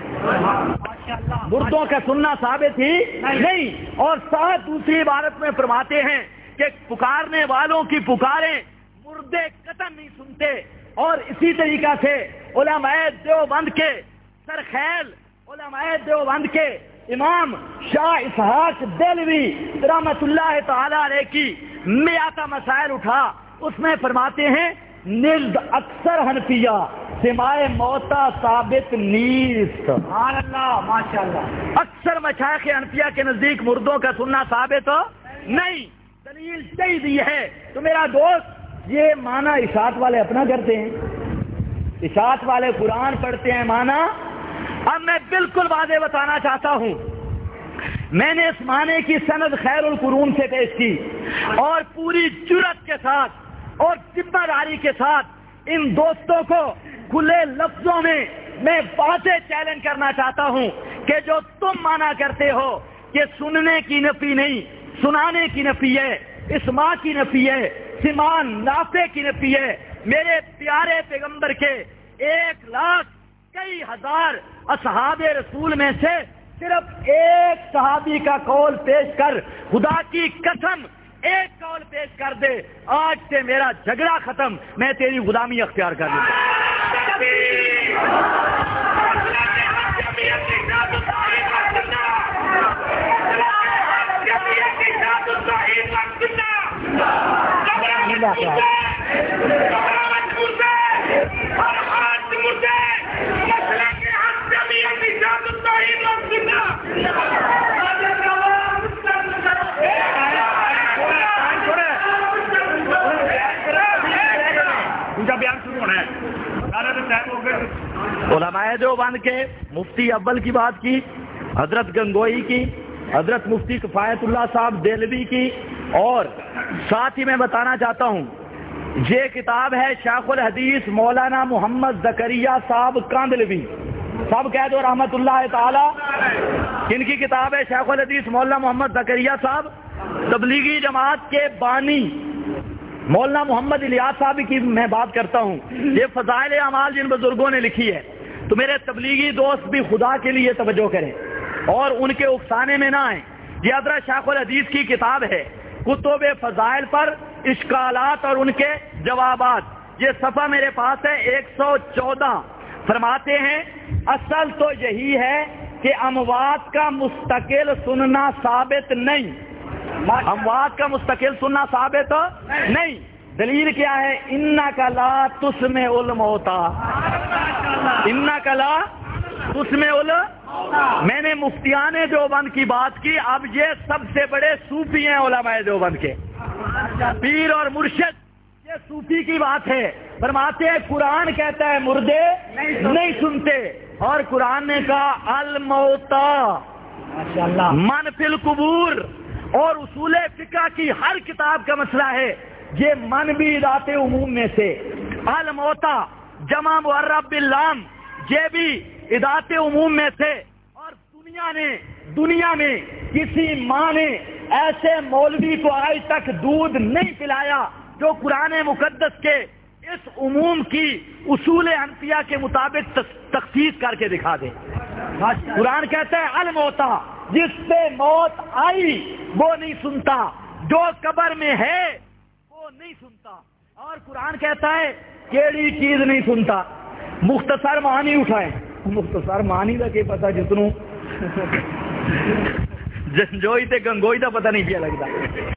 مردوں کا سننا ثابت ہی نہیں، اور ساتھ دوسری عبارت میں فرماتے ہیں کہ پکارنے والوں کی پکاریں مردے قطعاً نہیں سنتے، اور اسی طریقہ سے علماء دیوبند کے سرخیل، علماء دیوبند کے امام شاہ اسحاق دہلوی رحمت اللہ تعالی علیہ کی میاتہ مسائل اٹھا، اس میں فرماتے ہیں نزد اکثر حنفیہ سماع موتیٰ ثابت نیست۔ سبحان اللہ، ماشاءاللہ، اکثر مشائخ حنفیہ کے نزدیک مردوں کا سننا ثابت نہیں، دلیل چاہیے ہے۔ تو میرا دوست، یہ معنی اشاعت والے اپنا کرتے ہیں، اشاعت والے قرآن پڑھتے ہیں معنی۔ اب میں بالکل واضح بتانا چاہتا ہوں، میں نے اس معنی کی سند خیر القرون سے پیش کی، اور پوری جرأت کے ساتھ اور ذمہ داری کے ساتھ ان دوستوں کو کھلے لفظوں میں واضح چیلنج کرنا چاہتا ہوں کہ جو تم مانا کرتے ہو کہ سننے کی نفی نہیں، سنانے کی نفی ہے، اسماع کی نفی ہے، سماع نافع کی نفی ہے، میرے پیارے پیغمبر کے 1 لاکھ کئی ہزار اصحاب رسول میں سے صرف ایک صحابی کا قول پیش کر، خدا کی قسم ایک قول پیش کر دے، آج سے میرا جھگڑا ختم، میں تیری غلامی اختیار کر لوں گا۔ علماء دیوبند کے مفتی اول کی بات کی، حضرت گنگوئی کی، حضرت مفتی کفایت اللہ صاحب دہلوی کی، اور ساتھ ہی میں بتانا چاہتا ہوں یہ کتاب ہے شیخ الحدیث مولانا محمد زکریا صاحب کاندلوی، سب کہہ دو رحمت اللہ تعالی۔ ان کی کتاب ہے شیخ الحدیث مولانا محمد زکریا صاحب، تبلیغی جماعت کے بانی مولانا محمد الیاس صاحب کی میں بات کرتا ہوں۔ یہ فضائل اعمال جن بزرگوں نے لکھی ہے، تو میرے تبلیغی دوست بھی خدا کے لیے توجہ کریں اور ان کے اکسانے میں نہ آئیں۔ یہ حضرت شیخ الحدیث کی کتاب ہے کتب فضائل پر اشکالات اور ان کے جوابات، یہ صفحہ میرے پاس ہے 114۔ فرماتے ہیں اصل تو یہی ہے کہ اموات کا مستقل سننا ثابت نہیں، اموات کا مستقل سننا ثابت نہیں۔ دلیل کیا ہے؟ انک لا تسمع الموتى، انک لا اس میں میں نے مفتیان دیوبند کی بات کی، اب یہ سب سے بڑے صوفی ہیں علماء دیوبند کے، پیر اور مرشد، یہ صوفی کی بات ہے۔ فرماتے ہیں قرآن کہتا ہے مردے نہیں سنتے، اور قرآن نے کہا الموتا من فی القبور، اور اصول فقہ کی ہر کتاب کا مسئلہ ہے یہ من بھی ذات عموم میں سے، الموتا جمع معرب باللام یہ بھی ذات عموم میں سے۔ اور دنیا میں کسی ماں نے ایسے مولوی کو آج تک دودھ نہیں پلایا جو قرآن مقدس کے اس عموم کی اصول حنفیہ کے مطابق تخصیص کر کے دکھا دے۔ قرآن کہتا ہے الموتا، جس پہ موت آئی وہ نہیں سنتا، جو قبر میں ہے وہ نہیں سنتا۔ اور قرآن کہتا ہے کیڑی چیز نہیں سنتا، مختصر معنی اٹھائیں، مختصر معنی کا کہ پتہ جتنوں جنجوئی تے گنگوئی کا پتہ نہیں کیا لگتا۔